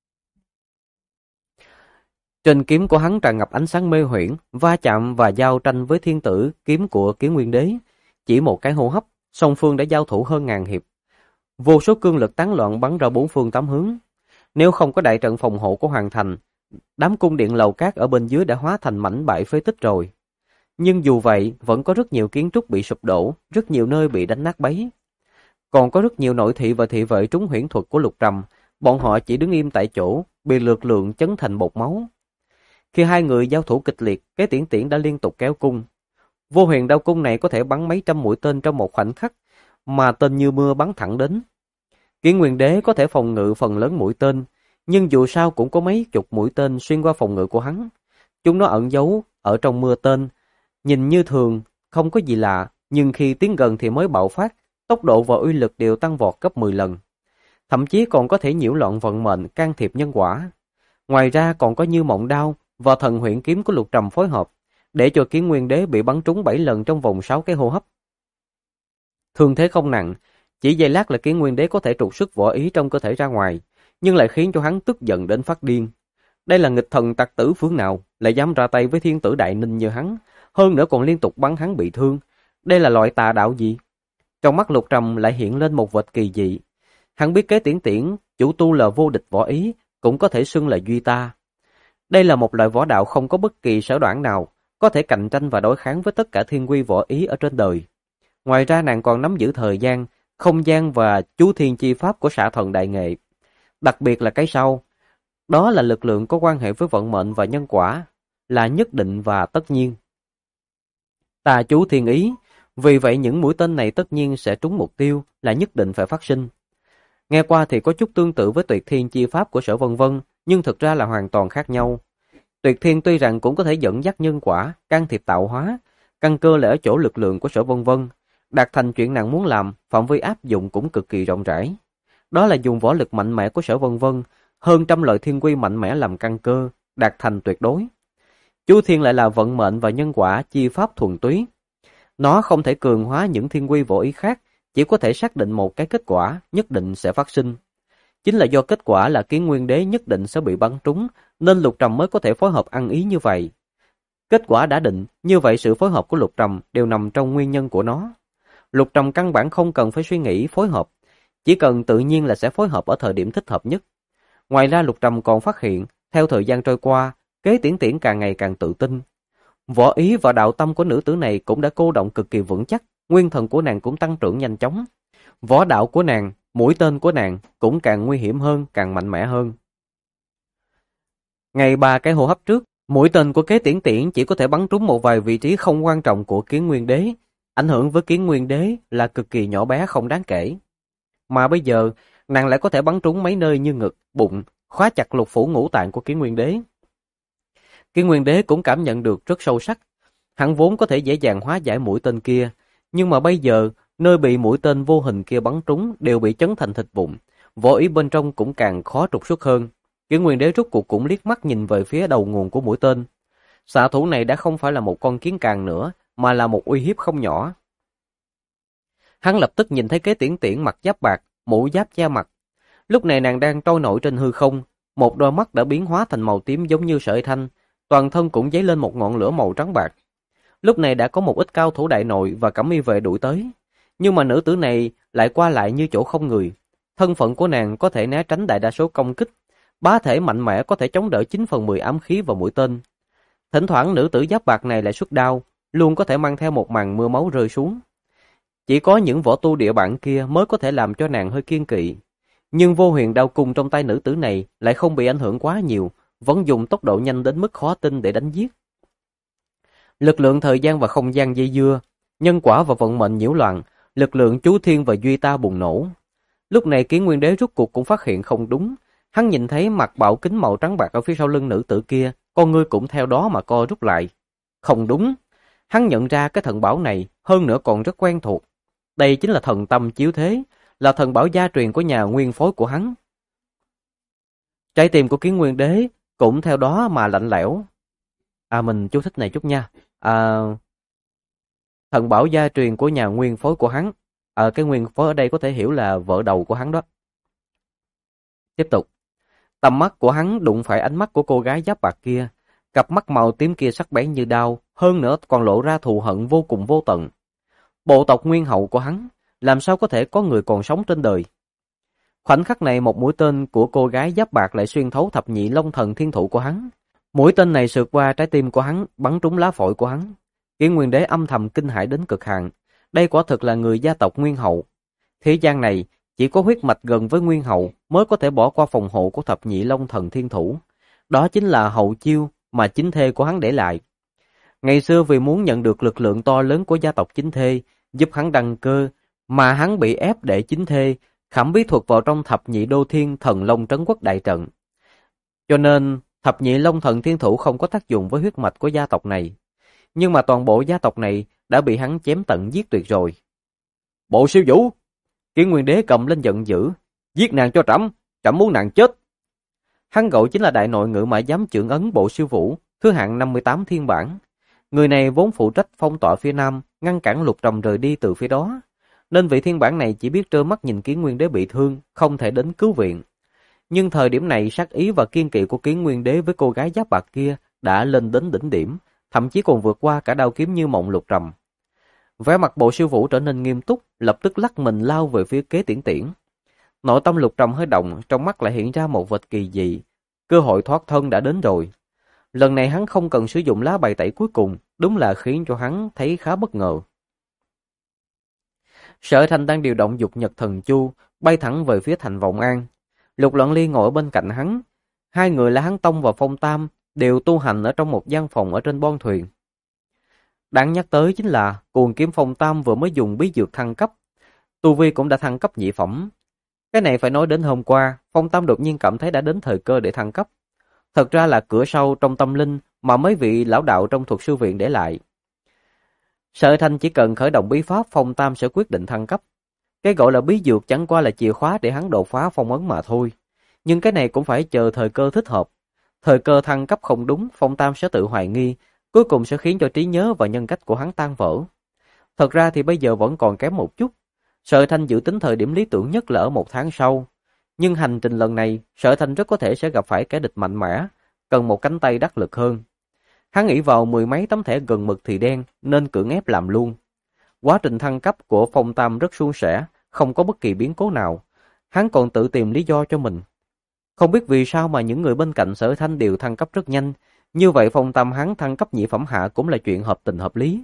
Trên kiếm của hắn tràn ngập ánh sáng mê huyễn, va chạm và giao tranh với thiên tử kiếm của Kiến Nguyên Đế. Chỉ một cái hô hấp, song phương đã giao thủ hơn ngàn hiệp. Vô số cương lực tán loạn bắn ra 4 phương 8 hướng. Nếu không có đại trận phòng hộ của Hoàng Thành, đám cung điện lầu cát ở bên dưới đã hóa thành mảnh bại phế tích rồi. Nhưng dù vậy, vẫn có rất nhiều kiến trúc bị sụp đổ, rất nhiều nơi bị đánh nát bấy. Còn có rất nhiều nội thị và thị vệ trúng huyễn thuật của Lục Trầm, bọn họ chỉ đứng im tại chỗ, bị lực lượng chấn thành bột máu. Khi hai người giao thủ kịch liệt, Kế Tiễn Tiễn đã liên tục kéo cung. Vô huyền đao cung này có thể bắn mấy trăm mũi tên trong một khoảnh khắc, mà tên như mưa bắn thẳng đến. Kiến Nguyên Đế có thể phòng ngự phần lớn mũi tên, nhưng dù sao cũng có mấy chục mũi tên xuyên qua phòng ngự của hắn. Chúng nó ẩn giấu ở trong mưa tên, nhìn như thường, không có gì lạ, nhưng khi tiến gần thì mới bạo phát, tốc độ và uy lực đều tăng vọt gấp 10 lần. Thậm chí còn có thể nhiễu loạn vận mệnh, can thiệp nhân quả. Ngoài ra còn có Như Mộng Đao và Thần Huyễn Kiếm của Lục Trầm phối hợp, để cho Kiến Nguyên Đế bị bắn trúng 7 lần trong vòng 6 cái hô hấp. Thương thế không nặng, chỉ giây lát là Kiến Nguyên Đế có thể trục xuất võ ý trong cơ thể ra ngoài, nhưng lại khiến cho hắn tức giận đến phát điên. Đây là nghịch thần tặc tử phương nào, lại dám ra tay với thiên tử đại ninh như hắn, hơn nữa còn liên tục bắn hắn bị thương. Đây là loại tà đạo gì? Trong mắt Lục Trầm lại hiện lên một vệt kỳ dị. Hắn biết Kế Tiễn Tiễn, chủ tu là vô địch võ ý, cũng có thể xưng là duy ta. Đây là một loại võ đạo không có bất kỳ sở đoản nào, có thể cạnh tranh và đối kháng với tất cả thiên quy võ ý ở trên đời. Ngoài ra nàng còn nắm giữ thời gian, không gian và chú thiên chi pháp của xạ thần đại nghệ. Đặc biệt là cái sau, đó là lực lượng có quan hệ với vận mệnh và nhân quả, là nhất định và tất nhiên. Tà chú thiên ý, vì vậy những mũi tên này tất nhiên sẽ trúng mục tiêu, là nhất định phải phát sinh. Nghe qua thì có chút tương tự với tuyệt thiên chi pháp của Sở Vân Vân, nhưng thực ra là hoàn toàn khác nhau. Tuyệt thiên tuy rằng cũng có thể dẫn dắt nhân quả, can thiệp tạo hóa, căn cơ là ở chỗ lực lượng của Sở Vân Vân. Đạt thành chuyện nàng muốn làm, phạm vi áp dụng cũng cực kỳ rộng rãi. Đó là dùng võ lực mạnh mẽ của Sở Vân Vân, hơn trăm loại thiên quy mạnh mẽ làm căn cơ, đạt thành tuyệt đối. Chú thiên lại là vận mệnh và nhân quả chi pháp thuần túy. Nó không thể cường hóa những thiên quy võ ý khác, chỉ có thể xác định một cái kết quả nhất định sẽ phát sinh. Chính là do kết quả là Kiến Nguyên Đế nhất định sẽ bị bắn trúng, nên Lục Trầm mới có thể phối hợp ăn ý như vậy. Kết quả đã định, như vậy sự phối hợp của Lục Trầm đều nằm trong nguyên nhân của nó. Lục Trầm căn bản không cần phải suy nghĩ phối hợp, chỉ cần tự nhiên là sẽ phối hợp ở thời điểm thích hợp nhất. Ngoài ra Lục Trầm còn phát hiện, theo thời gian trôi qua, Kế Tiễn Tiễn càng ngày càng tự tin. Võ ý và đạo tâm của nữ tử này cũng đã cô động cực kỳ vững chắc, nguyên thần của nàng cũng tăng trưởng nhanh chóng. Võ đạo của nàng, mũi tên của nàng cũng càng nguy hiểm hơn, càng mạnh mẽ hơn. Ngày 3 cái hô hấp trước, mũi tên của Kế Tiễn Tiễn chỉ có thể bắn trúng một vài vị trí không quan trọng của Kiến Nguyên Đế, ảnh hưởng với Kiến Nguyên Đế là cực kỳ nhỏ bé không đáng kể. Mà bây giờ, nàng lại có thể bắn trúng mấy nơi như ngực, bụng, khóa chặt lục phủ ngũ tạng của Kiến Nguyên Đế. Kiến Nguyên Đế cũng cảm nhận được rất sâu sắc. Hắn vốn có thể dễ dàng hóa giải mũi tên kia, nhưng mà bây giờ, nơi bị mũi tên vô hình kia bắn trúng đều bị chấn thành thịt vụn, võ ý bên trong cũng càng khó trục xuất hơn. Kiến Nguyên Đế rút cuộc cũng liếc mắt nhìn về phía đầu nguồn của mũi tên. Xạ thủ này đã không phải là một con kiến càng nữa, mà là một uy hiếp không nhỏ. Hắn lập tức nhìn thấy Kế Tiễn Tiễn mặc giáp bạc, mũ giáp che mặt. Lúc này nàng đang trôi nổi trên hư không, một đôi mắt đã biến hóa thành màu tím giống như sợi thanh, toàn thân cũng dấy lên một ngọn lửa màu trắng bạc. Lúc này đã có một ít cao thủ đại nội và cẩm y vệ đuổi tới, nhưng mà nữ tử này lại qua lại như chỗ không người. Thân phận của nàng có thể né tránh đại đa số công kích, bá thể mạnh mẽ có thể chống đỡ 9/10 ám khí và mũi tên. Thỉnh thoảng nữ tử giáp bạc này lại xuất đao, luôn có thể mang theo một màn mưa máu rơi xuống. Chỉ có những võ tu địa bản kia mới có thể làm cho nàng hơi kiêng kỵ. Nhưng vô huyền đao cung trong tay nữ tử này lại không bị ảnh hưởng quá nhiều, vẫn dùng tốc độ nhanh đến mức khó tin để đánh giết. Lực lượng thời gian và không gian dây dưa, nhân quả và vận mệnh nhiễu loạn, lực lượng chú thiên và duy ta bùng nổ. Lúc này Kiến Nguyên Đế rút cuộc cũng phát hiện không đúng, hắn nhìn thấy mặt bảo kính màu trắng bạc ở phía sau lưng nữ tử kia, con ngươi cũng theo đó mà co rút lại. Không đúng, hắn nhận ra cái thần bảo này, hơn nữa còn rất quen thuộc. Đây chính là thần tâm chiếu thế, là thần bảo gia truyền của nhà nguyên phối của hắn. Trái tim của Kiến Nguyên Đế cũng theo đó mà lạnh lẽo. Mình chú thích này chút nha. Thần bảo gia truyền của nhà nguyên phối của hắn. Cái nguyên phối ở đây có thể hiểu là vợ đầu của hắn đó. Tiếp tục. Tầm mắt của hắn đụng phải ánh mắt của cô gái giáp bạc kia. Cặp mắt màu tím kia sắc bén như đao, hơn nữa còn lộ ra thù hận vô cùng vô tận. Bộ tộc nguyên hậu của hắn, làm sao có thể có người còn sống trên đời? Khoảnh khắc này một mũi tên của cô gái giáp bạc lại xuyên thấu thập nhị long thần thiên thủ của hắn. Mũi tên này sượt qua trái tim của hắn, bắn trúng lá phổi của hắn. Kiến Nguyên Đế âm thầm kinh hãi đến cực hạn. Đây quả thực là người gia tộc nguyên hậu. Thế gian này chỉ có huyết mạch gần với nguyên hậu mới có thể bỏ qua phòng hộ của thập nhị long thần thiên thủ. Đó chính là hậu chiêu mà chính thê của hắn để lại. Ngày xưa vì muốn nhận được lực lượng to lớn của gia tộc chính thê, giúp hắn đăng cơ, mà hắn bị ép để chính thê khảm bí thuật vào trong thập nhị đô thiên thần long trấn quốc đại trận. Cho nên thập nhị long thần thiên thủ không có tác dụng với huyết mạch của gia tộc này. Nhưng mà toàn bộ gia tộc này đã bị hắn chém tận giết tuyệt rồi. Bộ siêu vũ! Kiến Nguyên Đế cầm lên giận dữ. Giết nàng cho trẫm, trẫm muốn nàng chết. Hắn gọi chính là đại nội ngự mã giám chưởng ấn Bộ Siêu Vũ, thứ hạng 58 thiên bản. Người này vốn phụ trách phong tỏa phía nam, ngăn cản Lục Trầm rời đi từ phía đó. Nên vị thiên bản này chỉ biết trơ mắt nhìn Kiến Nguyên Đế bị thương, không thể đến cứu viện. Nhưng thời điểm này sát ý và kiên kỵ của Kiến Nguyên Đế với cô gái giáp bạc kia đã lên đến đỉnh điểm, thậm chí còn vượt qua cả đao kiếm như mộng Lục Trầm. Vẻ mặt Bộ Siêu Vũ trở nên nghiêm túc, lập tức lắc mình lao về phía Kế Tiễn Tiễn. Nội tâm Lục Trầm hơi động, trong mắt lại hiện ra một vật kỳ dị. Cơ hội thoát thân đã đến rồi. Lần này hắn không cần sử dụng lá bài tẩy cuối cùng, đúng là khiến cho hắn thấy khá bất ngờ. Sở Thanh đang điều động dục nhật thần chu, bay thẳng về phía thành Vọng An. Lục Loạn Ly ngồi ở bên cạnh hắn. Hai người là Hán Tông và Phong Tam, đều tu hành ở trong một gian phòng ở trên bon thuyền. Đáng nhắc tới chính là Cuồng Kiếm Phong Tam vừa mới dùng bí dược thăng cấp, tu vi cũng đã thăng cấp nhị phẩm. Cái này phải nói đến hôm qua, Phong Tam đột nhiên cảm thấy đã đến thời cơ để thăng cấp. Thật ra là cửa sau trong tâm linh mà mấy vị lão đạo trong thuật sư viện để lại. Sở Thanh chỉ cần khởi động bí pháp, Phong Tam sẽ quyết định thăng cấp. Cái gọi là bí dược chẳng qua là chìa khóa để hắn đột phá phong ấn mà thôi. Nhưng cái này cũng phải chờ thời cơ thích hợp. Thời cơ thăng cấp không đúng, Phong Tam sẽ tự hoài nghi, cuối cùng sẽ khiến cho trí nhớ và nhân cách của hắn tan vỡ. Thật ra thì bây giờ vẫn còn kém một chút. Sở Thanh dự tính thời điểm lý tưởng nhất là ở 1 tháng sau. Nhưng hành trình lần này, Sở Thanh rất có thể sẽ gặp phải kẻ địch mạnh mẽ, cần một cánh tay đắc lực hơn. Hắn nghĩ vào 10 mấy tấm thẻ gần mực thì đen, nên cưỡng ép làm luôn. Quá trình thăng cấp của Phong Tam rất suôn sẻ, không có bất kỳ biến cố nào. Hắn còn tự tìm lý do cho mình. Không biết vì sao mà những người bên cạnh Sở Thanh đều thăng cấp rất nhanh, như vậy Phong Tam hắn thăng cấp nhị phẩm hạ cũng là chuyện hợp tình hợp lý.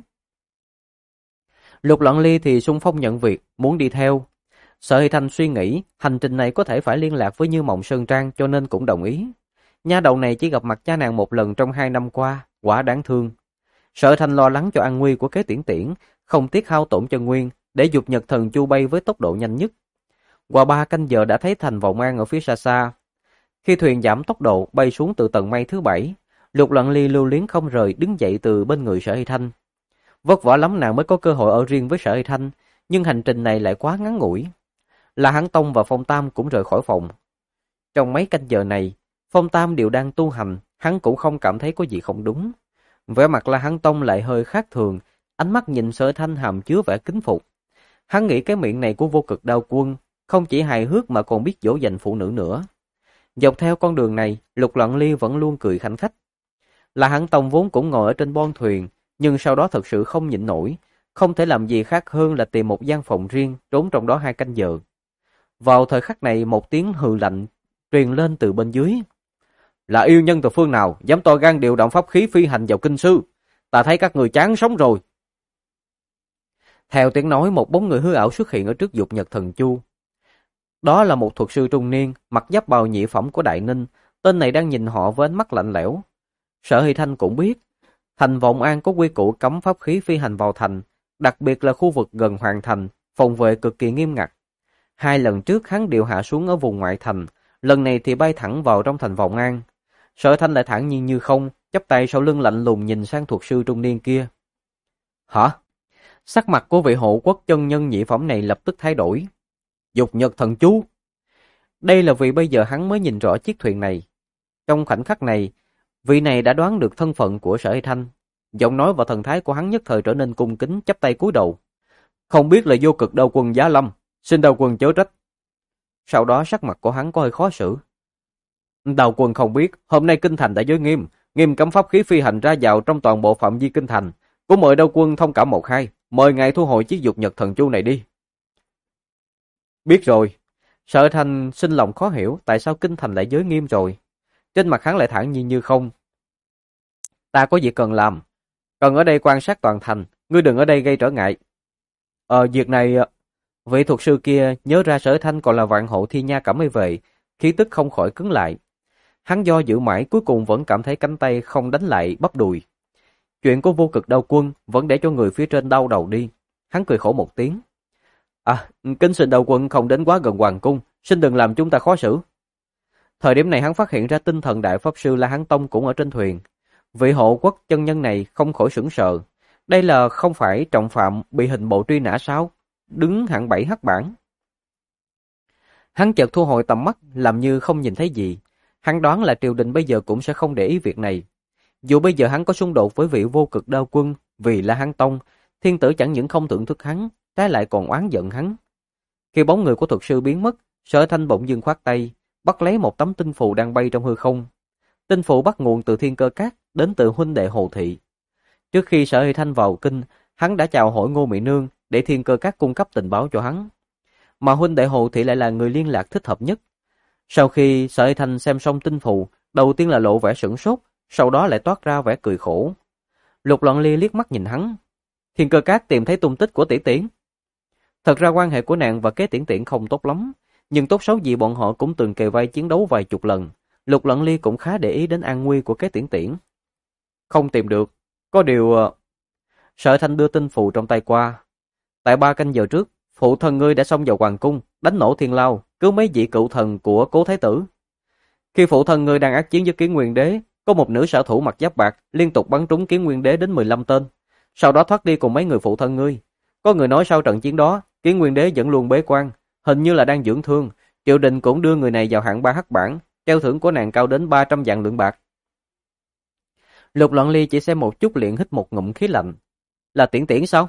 Lục Loạn Ly thì xung phong nhận việc, muốn đi theo. Sở Hy Thanh suy nghĩ, hành trình này có thể phải liên lạc với Như Mộng Sơn Trang cho nên cũng đồng ý. Nha đầu này chỉ gặp mặt cha nàng một lần trong 2 năm qua, quả đáng thương. Sở Hy Thanh lo lắng cho an nguy của Kế Tiễn Tiễn, không tiếc hao tổn chân nguyên để dục nhật thần chu bay với tốc độ nhanh nhất. Qua 3 canh giờ đã thấy thành Vọng An ở phía xa xa. Khi thuyền giảm tốc độ bay xuống từ tầng mây thứ 7, Lục Loạn Ly lưu luyến không rời đứng dậy từ bên người Sở Hy Thanh. Vất vả lắm nàng mới có cơ hội ở riêng với Sở Hy Thanh, nhưng hành trình này lại quá ngắn ngủi. La Hán Tông và Phong Tam cũng rời khỏi phòng. Trong mấy canh giờ này, Phong Tam đều đang tu hành, hắn cũng không cảm thấy có gì không đúng. Vẻ mặt La Hán Tông lại hơi khác thường, ánh mắt nhìn Sở Thanh hàm chứa vẻ kính phục. Hắn nghĩ cái miệng này của Vô Cực Đao Quân không chỉ hài hước mà còn biết dỗ dành phụ nữ nữa. Dọc theo con đường này, Lục Loạn Ly vẫn luôn cười khanh khách. Là Hãn Tông vốn cũng ngồi ở trên bon thuyền, nhưng sau đó thật sự không nhịn nổi, không thể làm gì khác hơn là tìm một gian phòng riêng, trốn trong đó 2 canh giờ. Vào thời khắc này, một tiếng hừ lạnh truyền lên từ bên dưới. Là yêu nhân từ phương nào, dám to gan điều động pháp khí phi hành vào kinh sư? Ta thấy các người chán sống rồi. Theo tiếng nói, một bóng người hư ảo xuất hiện ở trước Dục Nhật Thần Chu. Đó là một thuật sư trung niên, mặc giáp bào nhị phẩm của Đại Ninh, tên này đang nhìn họ với ánh mắt lạnh lẽo. Sở Hy Thanh cũng biết, thành Vọng An có quy củ cấm pháp khí phi hành vào thành, đặc biệt là khu vực gần hoàng thành, phòng vệ cực kỳ nghiêm ngặt. 2 lần trước hắn điều hạ xuống ở vùng ngoại thành, lần này thì bay thẳng vào trong thành Vọng An. Sở Thanh lại thản nhiên như không, chắp tay sau lưng lạnh lùng nhìn sang thuật sư trung niên kia. Hả? Sắc mặt của vị hộ quốc chân nhân nhị phẩm này lập tức thay đổi. Dục Nhật Thần Chú. Đây là vì bây giờ hắn mới nhìn rõ chiếc thuyền này. Trong khoảnh khắc này, vị này đã đoán được thân phận của Sở Hy Thanh. Giọng nói và thần thái của hắn nhất thời trở nên cung kính, chắp tay cúi đầu. Không biết là vô cực đao quân Giá Lâm, xin đao quân chớ trách. Sau đó sắc mặt của hắn có hơi khó xử. Đao quân không biết, hôm nay kinh thành đã giới nghiêm, nghiêm cấm pháp khí phi hành ra vào trong toàn bộ phạm vi kinh thành. Cũng mời đao quân thông cảm 1-2, mời ngài thu hồi chiếc Dục Nhật Thần Chu này đi. Biết rồi. Sở Thanh sinh lòng khó hiểu tại sao kinh thành lại giới nghiêm rồi. Trên mặt hắn lại thản nhiên như không. Ta có việc cần làm. Cần ở đây quan sát toàn thành, ngươi đừng ở đây gây trở ngại. Việc này... Vị thuật sư kia nhớ ra Sở Thanh còn là vạn hộ Thi Nha Cẩm Mây Vệ, khí tức không khỏi cứng lại. Hắn do dự mãi cuối cùng vẫn cảm thấy cánh tay không đánh lại bắp đùi. Chuyện của vô cực đao quân vẫn để cho người phía trên đau đầu đi. Hắn cười khổ một tiếng. Kính xin đao quân không đến quá gần hoàng cung, xin đừng làm chúng ta khó xử. Thời điểm này hắn phát hiện ra tinh thần đại pháp sư La Hán Tông cũng ở trên thuyền. Vị hộ quốc chân nhân này không khỏi sửng sờ. Đây là không phải trọng phạm bị hình bộ truy nã sao? Đứng hạng 7 hắc bảng. Hắn chợt thu hồi tầm mắt, làm như không nhìn thấy gì. Hắn đoán là triều đình bây giờ cũng sẽ không để ý việc này. Dù bây giờ hắn có xung đột với vị vô cực đao quân vì La Hán Tông, thiên tử chẳng những không thưởng thức hắn, trái lại còn oán giận hắn. Khi bóng người của thuật sư biến mất, Sở Thanh bỗng dưng khoát tay, bắt lấy một tấm tinh phù đang bay trong hư không. Tinh phù bắt nguồn từ Thiên Cơ Các, đến từ huynh đệ Hồ Thị. Trước khi Sở Hy Thanh vào kinh, hắn đã chào hỏi Ngô Mỹ Nương để Thiên Cơ Các cung cấp tình báo cho hắn. Mà huynh đệ Hồ Thị lại là người liên lạc thích hợp nhất. Sau khi Sở Hy Thanh xem xong tinh phù, đầu tiên là lộ vẻ sửng sốt, sau đó lại toát ra vẻ cười khổ. Lục Loạn Ly liếc mắt nhìn hắn. Thiên Cơ Các tìm thấy tung tích của tỷ tỷ. Thật ra quan hệ của nàng và Kế Tiễn Tiễn không tốt lắm, nhưng tốt xấu gì bọn họ cũng từng kề vai chiến đấu vài chục lần. Lục Loạn Ly cũng khá để ý đến an nguy của Kế Tiễn Tiễn. Không tìm được, có điều... Sở Thanh đưa tinh phù trong tay qua. Tại 3 canh giờ trước, phụ thân ngươi đã xông vào hoàng cung, đánh nổ thiên lao, cứu mấy vị cựu thần của Cố Thái Tử. Khi phụ thân ngươi đang ác chiến với Kiến Nguyên Đế, có một nữ xạ thủ mặc giáp bạc liên tục bắn trúng Kiến Nguyên Đế đến 15 tên, sau đó thoát đi cùng mấy người phụ thân ngươi. Có người nói sau trận chiến đó, Kiến Nguyên Đế vẫn luôn bế quan, hình như là đang dưỡng thương. Triều đình cũng đưa người này vào hạng 3 hắc bảng, treo thưởng của nàng cao đến 300 vạn lượng bạc. Lục Loạn Ly chỉ xem một chút liền hít một ngụm khí lạnh. Là Tiễn Tiễn sao?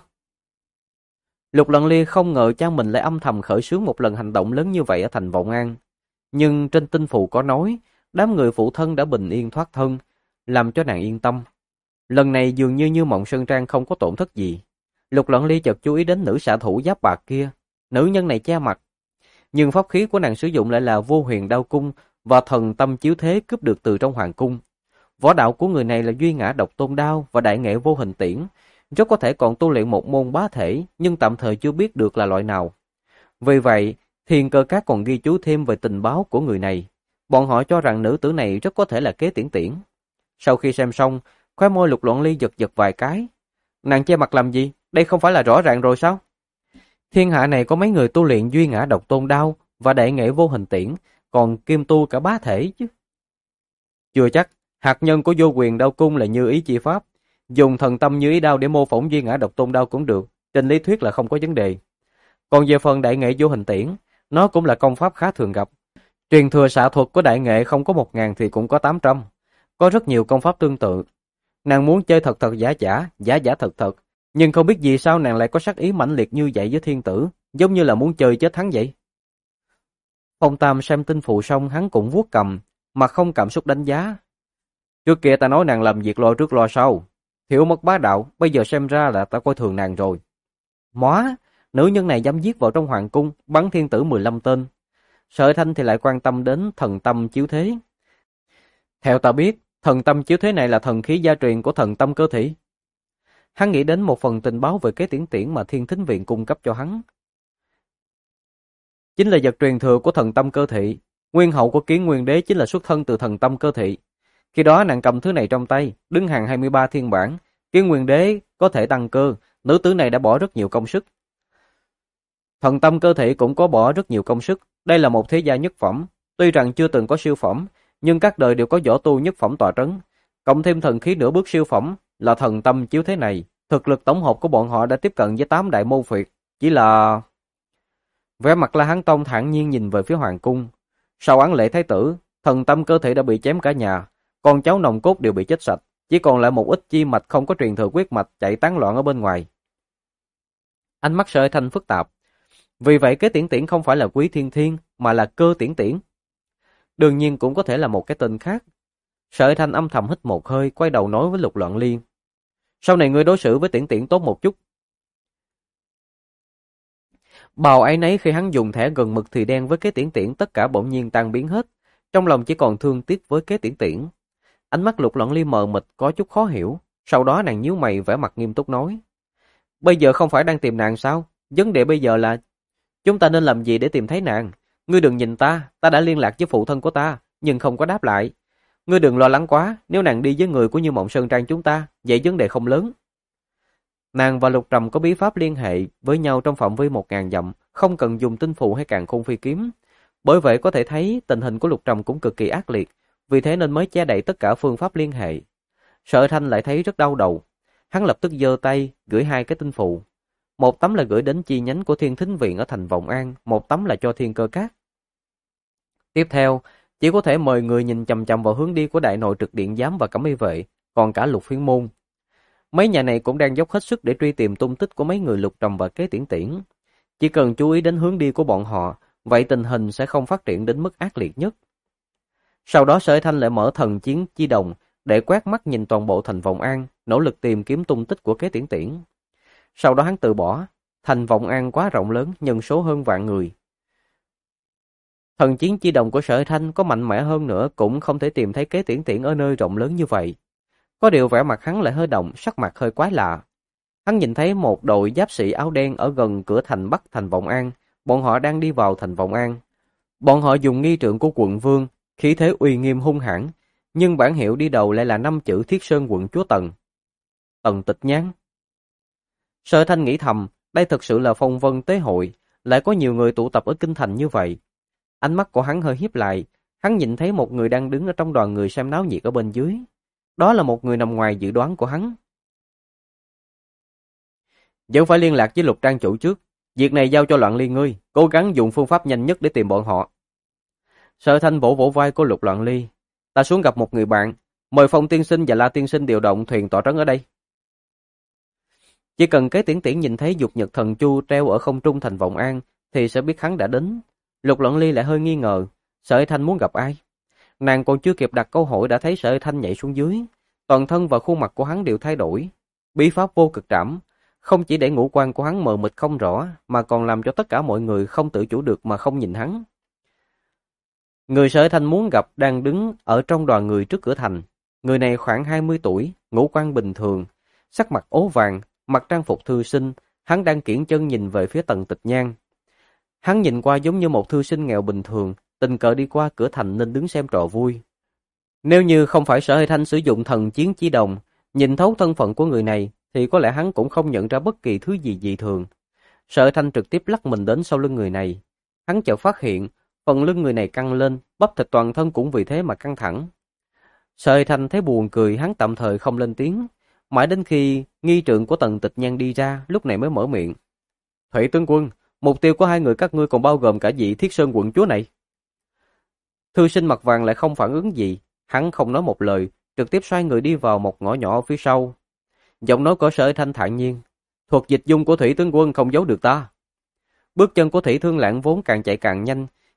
Lục Loạn Ly không ngờ cha mình lại âm thầm khởi xướng một lần hành động lớn như vậy ở thành Vọng An. Nhưng trên tinh phù có nói, đám người phụ thân đã bình yên thoát thân, làm cho nàng yên tâm. Lần này dường như Mộng Sơn Trang không có tổn thất gì. Lục Loạn Ly chợt chú ý đến nữ xạ thủ giáp bạc kia. Nữ nhân này che mặt, nhưng pháp khí của nàng sử dụng lại là Vô Huyền Đao Cung và Thần Tâm Chiếu Thế cướp được từ trong hoàng cung. Võ đạo của người này là Duy Ngã Độc Tôn Đao và Đại Nghệ Vô Hình Tiễn, rất có thể còn tu luyện một môn bá thể, nhưng tạm thời chưa biết được là loại nào. Vì vậy, Thiên Cơ Các còn ghi chú thêm về tình báo của người này. Bọn họ cho rằng nữ tử này rất có thể là Kế Tiễn Tiễn. Sau khi xem xong, khóe môi Lục Loạn Ly giật giật vài cái. Nàng che mặt làm gì? Đây không phải là rõ ràng rồi sao? Thiên hạ này có mấy người tu luyện Duy Ngã Độc Tôn Đao và Đại Nghệ Vô Hình Tiễn, còn kim tu cả bá thể chứ. Chưa chắc, hạt nhân của Vô Quyền Đao Cung là Như Ý Chi Pháp. Dùng Thần Tâm Như Ý Đao để mô phỏng Duy Ngã Độc Tôn Đao cũng được, trên lý thuyết là không có vấn đề. Còn về phần Đại Nghệ Vô Hình Tiễn, nó cũng là công pháp khá thường gặp. Truyền thừa xạ thuật của Đại Nghệ không có 1000 thì cũng có 800. Có rất nhiều công pháp tương tự. Nàng muốn chơi thật thật giả giả, giả giả thật thật, nhưng không biết vì sao nàng lại có sắc ý mãnh liệt như vậy với thiên tử, giống như là muốn chơi chết hắn vậy. Phong Tam xem tinh phụ xong hắn cũng vuốt cầm, mà không cảm xúc đánh giá. Trước kia ta nói nàng làm việc lo trước lo sau, thiếu mất bá đạo, bây giờ xem ra là ta coi thường nàng rồi. Móa, nữ nhân này dám giết vào trong hoàng cung, bắn thiên tử 15 tên. Sở Thanh thì lại quan tâm đến thần tâm chiếu thế. Theo ta biết, thần tâm chiếu thế này là thần khí gia truyền của thần tâm cơ thị. Hắn nghĩ đến một phần tình báo về Kế Tiễn Tiễn mà Thiên Thính Viện cung cấp cho hắn. Chính là vật truyền thừa của thần tâm cơ thị. Nguyên hậu của Kiến Nguyên Đế chính là xuất thân từ thần tâm cơ thị. Khi đó nàng cầm thứ này trong tay, đứng hàng 23 thiên bản, Kiến Nguyên Đế có thể tăng cơ, nữ tử này đã bỏ rất nhiều công sức. Thần tâm cơ thị cũng có bỏ rất nhiều công sức, đây là một thế gia nhất phẩm, tuy rằng chưa từng có siêu phẩm, nhưng các đời đều có võ tu nhất phẩm tọa trấn, cộng thêm thần khí nửa bước siêu phẩm là thần tâm chiếu thế này, thực lực tổng hợp của bọn họ đã tiếp cận với 8 đại môn phiệt, chỉ là vẻ mặt La Hán Tông thản nhiên nhìn về phía hoàng cung. Sau án lễ thái tử, thần tâm cơ thể đã bị chém cả nhà, con cháu nòng cốt đều bị chết sạch, chỉ còn lại một ít chi mạch không có truyền thừa quyết mạch chạy tán loạn ở bên ngoài. Ánh mắt Sở Thanh phức tạp. Vì vậy Kế Tiễn Tiễn không phải là Quý Thiên Thiên, mà là Cơ Tiễn Tiễn. Đương nhiên cũng có thể là một cái tên khác. Sở Thanh âm thầm hít một hơi, quay đầu nói với Lục Loạn Liên. Sau này ngươi đối xử với Tiễn Tiễn tốt một chút. Bào ấy nấy khi hắn dùng thẻ gần mực thì đen với Kế Tiễn Tiễn tất cả bỗng nhiên tan biến hết, trong lòng chỉ còn thương tiếc với Kế Tiễn Tiễn. Ánh mắt Lục Loạn Liên mờ mịt có chút khó hiểu, sau đó nàng nhíu mày vẻ mặt nghiêm túc nói: "Bây giờ không phải đang tìm nàng sao? Vấn đề bây giờ là chúng ta nên làm gì để tìm thấy nàng? Ngươi đừng nhìn ta đã liên lạc với phụ thân của ta, nhưng không có đáp lại. Ngươi đừng lo lắng quá, nếu nàng đi với người của Như Mộng Sơn Trang chúng ta, vậy vấn đề không lớn." Nàng và Lục Trầm có bí pháp liên hệ với nhau trong phạm vi 1000 dặm, không cần dùng tinh phù hay càn khôn phi kiếm. Bởi vậy có thể thấy tình hình của Lục Trầm cũng cực kỳ ác liệt, vì thế nên mới che đậy tất cả phương pháp liên hệ. Sở Thanh lại thấy rất đau đầu, hắn lập tức giơ tay gửi 2 cái tinh phù. Một tấm là gửi đến chi nhánh của Thiên Thính Viện ở thành Vọng An, một tấm là cho Thiên Cơ Các. Tiếp theo, chỉ có thể mời người nhìn chằm chằm vào hướng đi của Đại Nội Trực Điện Giám và Cẩm Y Vệ, còn cả Lục Phiến Môn. Mấy nhà này cũng đang dốc hết sức để truy tìm tung tích của mấy người Lục Trầm và Kế Tiễn Tiễn. Chỉ cần chú ý đến hướng đi của bọn họ, vậy tình hình sẽ không phát triển đến mức ác liệt nhất. Sau đó Sở Thanh lại mở thần chiến chi đồng để quét mắt nhìn toàn bộ thành Vọng An, nỗ lực tìm kiếm tung tích của Kế Tiễn Tiễn. Sau đó hắn từ bỏ, thành Vọng An quá rộng lớn, nhân số hơn vạn người. Thần chiến chi đồng của Sở Thanh có mạnh mẽ hơn nữa cũng không thể tìm thấy Kế Tiễn Tiễn ở nơi rộng lớn như vậy. Có điều vẻ mặt hắn lại hơi động, sắc mặt hơi quái lạ. Hắn nhìn thấy một đội giáp sĩ áo đen ở gần cửa thành Bắc thành Vọng An, bọn họ đang đi vào thành Vọng An. Bọn họ dùng nghi trượng của quận vương, khí thế uy nghiêm hung hãn, nhưng bản hiệu đi đầu lại là 5 chữ Thiết Sơn quận chúa Tần. Tần Tịch Nhán. Sở Thanh nghĩ thầm, đây thực sự là phong vân tế hội, lại có nhiều người tụ tập ở kinh thành như vậy. Ánh mắt của hắn hơi híp lại, hắn nhìn thấy một người đang đứng ở trong đoàn người xem náo nhiệt ở bên dưới. Đó là một người nằm ngoài dự đoán của hắn. Vẫn phải liên lạc với Lục Trang chủ trước, việc này giao cho Loạn Liên ngươi, cố gắng dùng phương pháp nhanh nhất để tìm bọn họ. Sở Thanh vỗ vỗ vai của Lục Loạn Ly, ta xuống gặp một người bạn, mời Phong tiên sinh và La tiên sinh điều động thuyền tọa trấn ở đây. Chỉ cần Kế Tiễn Tiễn nhìn thấy dục nhật thần chu treo ở không trung thành Vọng An thì sẽ biết hắn đã đến. Lục Loạn Ly lại hơi nghi ngờ, Sở Thanh muốn gặp ai? Nàng còn chưa kịp đặt câu hỏi đã thấy Sở Thanh nhảy xuống dưới, toàn thân và khuôn mặt của hắn đều thay đổi. Bí pháp vô cực trảm, không chỉ để ngũ quan của hắn mờ mịt không rõ, mà còn làm cho tất cả mọi người không tự chủ được mà không nhìn hắn. Người Sở Thanh muốn gặp đang đứng ở trong đoàn người trước cửa thành. Người này khoảng 20 tuổi, ngũ quan bình thường, sắc mặt ố vàng, mặc trang phục thư sinh, hắn đang kiễng chân nhìn về phía Tần Tịch Nhang. Hắn nhìn qua giống như một thư sinh nghèo bình thường, tình cờ đi qua cửa thành nên đứng xem trò vui. Nếu như không phải Sở Thanh sử dụng thần chiến chi đồng, nhìn thấu thân phận của người này, thì có lẽ hắn cũng không nhận ra bất kỳ thứ gì dị thường. Sở Thanh trực tiếp lắc mình đến sau lưng người này. Hắn chợt phát hiện, phần lưng người này căng lên, bắp thịt toàn thân cũng vì thế mà căng thẳng. Sở Thanh thấy buồn cười, hắn tạm thời không lên tiếng. Mãi đến khi nghi trượng của Tần Tịch Nhan đi ra, lúc này mới mở miệng. Thủy tướng quân, mục tiêu của hai người các ngươi còn bao gồm cả vị Thiết Sơn quận chúa này. Thư sinh mặt vàng lại không phản ứng gì, hắn không nói một lời, trực tiếp xoay người đi vào một ngõ nhỏ phía sau. Giọng nói của Sở Thanh thản nhiên, thuật dịch dung của Thủy tướng quân không giấu được ta. Bước chân của Thủy Thương Lãng vốn càng chạy càng nhanh,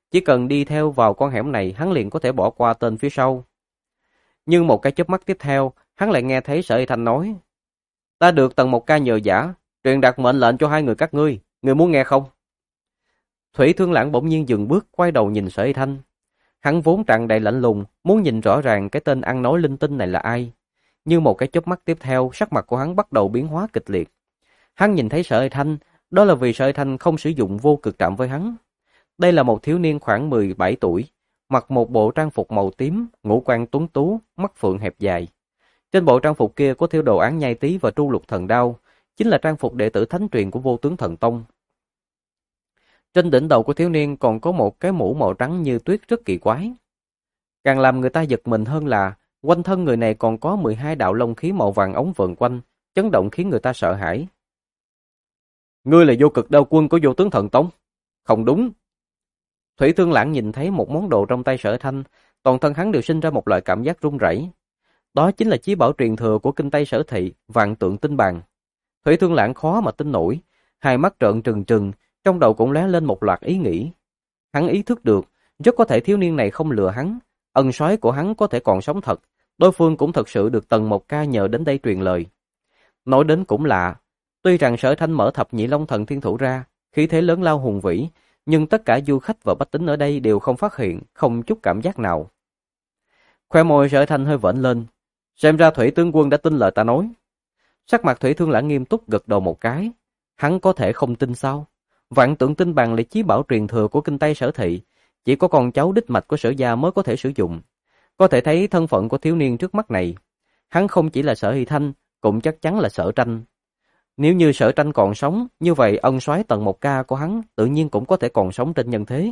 Chỉ cần đi theo vào con hẻm này, hắn liền có thể bỏ qua tên phía sau. Nhưng một cái chớp mắt tiếp theo, hắn lại nghe thấy Sở Y Thanh nói: "Ta được Tần Mộc Ca nhờ giả, truyền đạt mệnh lệnh cho hai người các ngươi, ngươi muốn nghe không?" Thủy Thương Lãng bỗng nhiên dừng bước, quay đầu nhìn Sở Y Thanh. Hắn vốn tràn đầy lạnh lùng, muốn nhìn rõ ràng cái tên ăn nói linh tinh này là ai. Nhưng một cái chớp mắt tiếp theo, sắc mặt của hắn bắt đầu biến hóa kịch liệt. Hắn nhìn thấy Sở Y Thanh, đó là vì Sở Y Thanh không sử dụng vô cực trạm với hắn. Đây là một thiếu niên khoảng 17 tuổi, mặc một bộ trang phục màu tím, ngũ quan tuấn tú, mắt phượng hẹp dài. Trên bộ trang phục kia có thêu đồ án nhai tí và tru lục thần đao, chính là trang phục đệ tử thánh truyền của Vô Tướng Thần Tông. Trên đỉnh đầu của thiếu niên còn có một cái mũ màu trắng như tuyết rất kỳ quái. Càng làm người ta giật mình hơn là quanh thân người này còn có 12 đạo long khí màu vàng ống vờn quanh, chấn động khiến người ta sợ hãi. Ngươi là Vô Cực Đao Quân của Vô Tướng Thần Tông? Không đúng. Thủy Thương Lãng nhìn thấy một món đồ trong tay Sở Thanh, toàn thân hắn đều sinh ra một loại cảm giác run rẩy. Đó chính là chí bảo truyền thừa của kinh Tây Sở Thị, Vạn Tượng Tinh Bàn. Thủy Thương Lãng khó mà tin nổi, hai mắt trợn trừng trừng, trong đầu cũng lóe lên một loạt ý nghĩ. Hắn ý thức được, rất có thể thiếu niên này không lừa hắn, ân soái của hắn có thể còn sống thật, đối phương cũng thật sự được Tần Mộc Ca nhờ đến đây truyền lời. Nói đến cũng lạ, tuy rằng Sở Thanh mở Thập Nhị Long Thần Thiên Thủ ra, khí thế lớn lao hùng vĩ, nhưng tất cả du khách và bách tính ở đây đều không phát hiện, không chút cảm giác nào. Khoe môi Sở Thanh hơi vểnh lên, xem ra Thủy tướng quân đã tin lời ta nói. Sắc mặt Thủy Thương Lãng nghiêm túc gật đầu một cái, hắn có thể không tin sao? Vạn Tượng Tinh Bàn là chí bảo truyền thừa của kinh Tây Sở Thị, chỉ có con cháu đích mạch của Sở gia mới có thể sử dụng. Có thể thấy thân phận của thiếu niên trước mắt này, hắn không chỉ là Sở Hy Thanh, cũng chắc chắn là Sở Tranh. Nếu như Sở Tranh còn sống, như vậy ân soái Tần Mộc Ca của hắn tự nhiên cũng có thể còn sống trên nhân thế.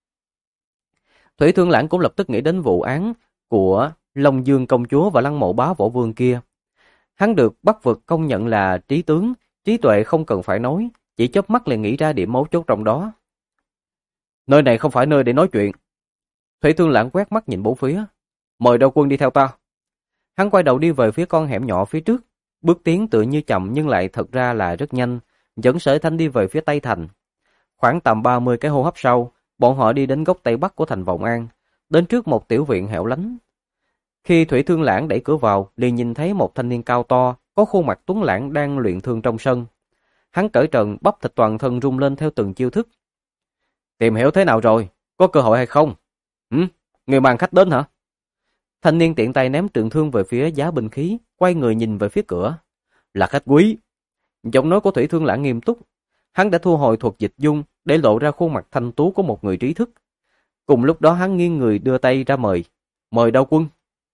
Thủy Thương Lãng cũng lập tức nghĩ đến vụ án của Long Dương công chúa và Lăng Mộ Bá Võ Vương kia. Hắn được Bắc vực công nhận là trí tướng, trí tuệ không cần phải nói, chỉ chớp mắt liền nghĩ ra điểm mấu chốt trong đó. Nơi này không phải nơi để nói chuyện. Thủy Thương Lãng quét mắt nhìn bốn phía, mời Đao Quân đi theo ta. Hắn quay đầu đi về phía con hẻm nhỏ phía trước, bước tiến tựa như chậm nhưng lại thật ra là rất nhanh, dẫn Sở Thanh đi về phía Tây Thành. Khoảng tầm 30 cái hô hấp sau, bọn họ đi đến góc Tây Bắc của thành Vọng An, đến trước một tiểu viện hẻo lánh. Khi Thủy Thương Lãng đẩy cửa vào, liền nhìn thấy một thanh niên cao to, có khuôn mặt tuấn lãng đang luyện thương trong sân. Hắn cởi trần, bắp thịt toàn thân rung lên theo từng chiêu thức. Tìm hiểu thế nào rồi? Có cơ hội hay không? Người mang khách đến hả? Thanh niên tiện tay ném trường thương về phía giá binh khí, quay người nhìn về phía cửa. Là khách quý. Giọng nói của Thủy Thương Lãng nghiêm túc. Hắn đã thu hồi thuật dịch dung để lộ ra khuôn mặt thanh tú của một người trí thức. Cùng lúc đó hắn nghiêng người đưa tay ra mời. Mời Đao Quân.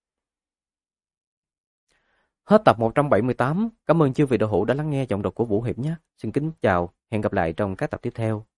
Hết tập 178. Cảm ơn chư vị đạo hữu đã lắng nghe giọng đọc của Vũ Hiệp nhé. Xin kính chào, hẹn gặp lại trong các tập tiếp theo.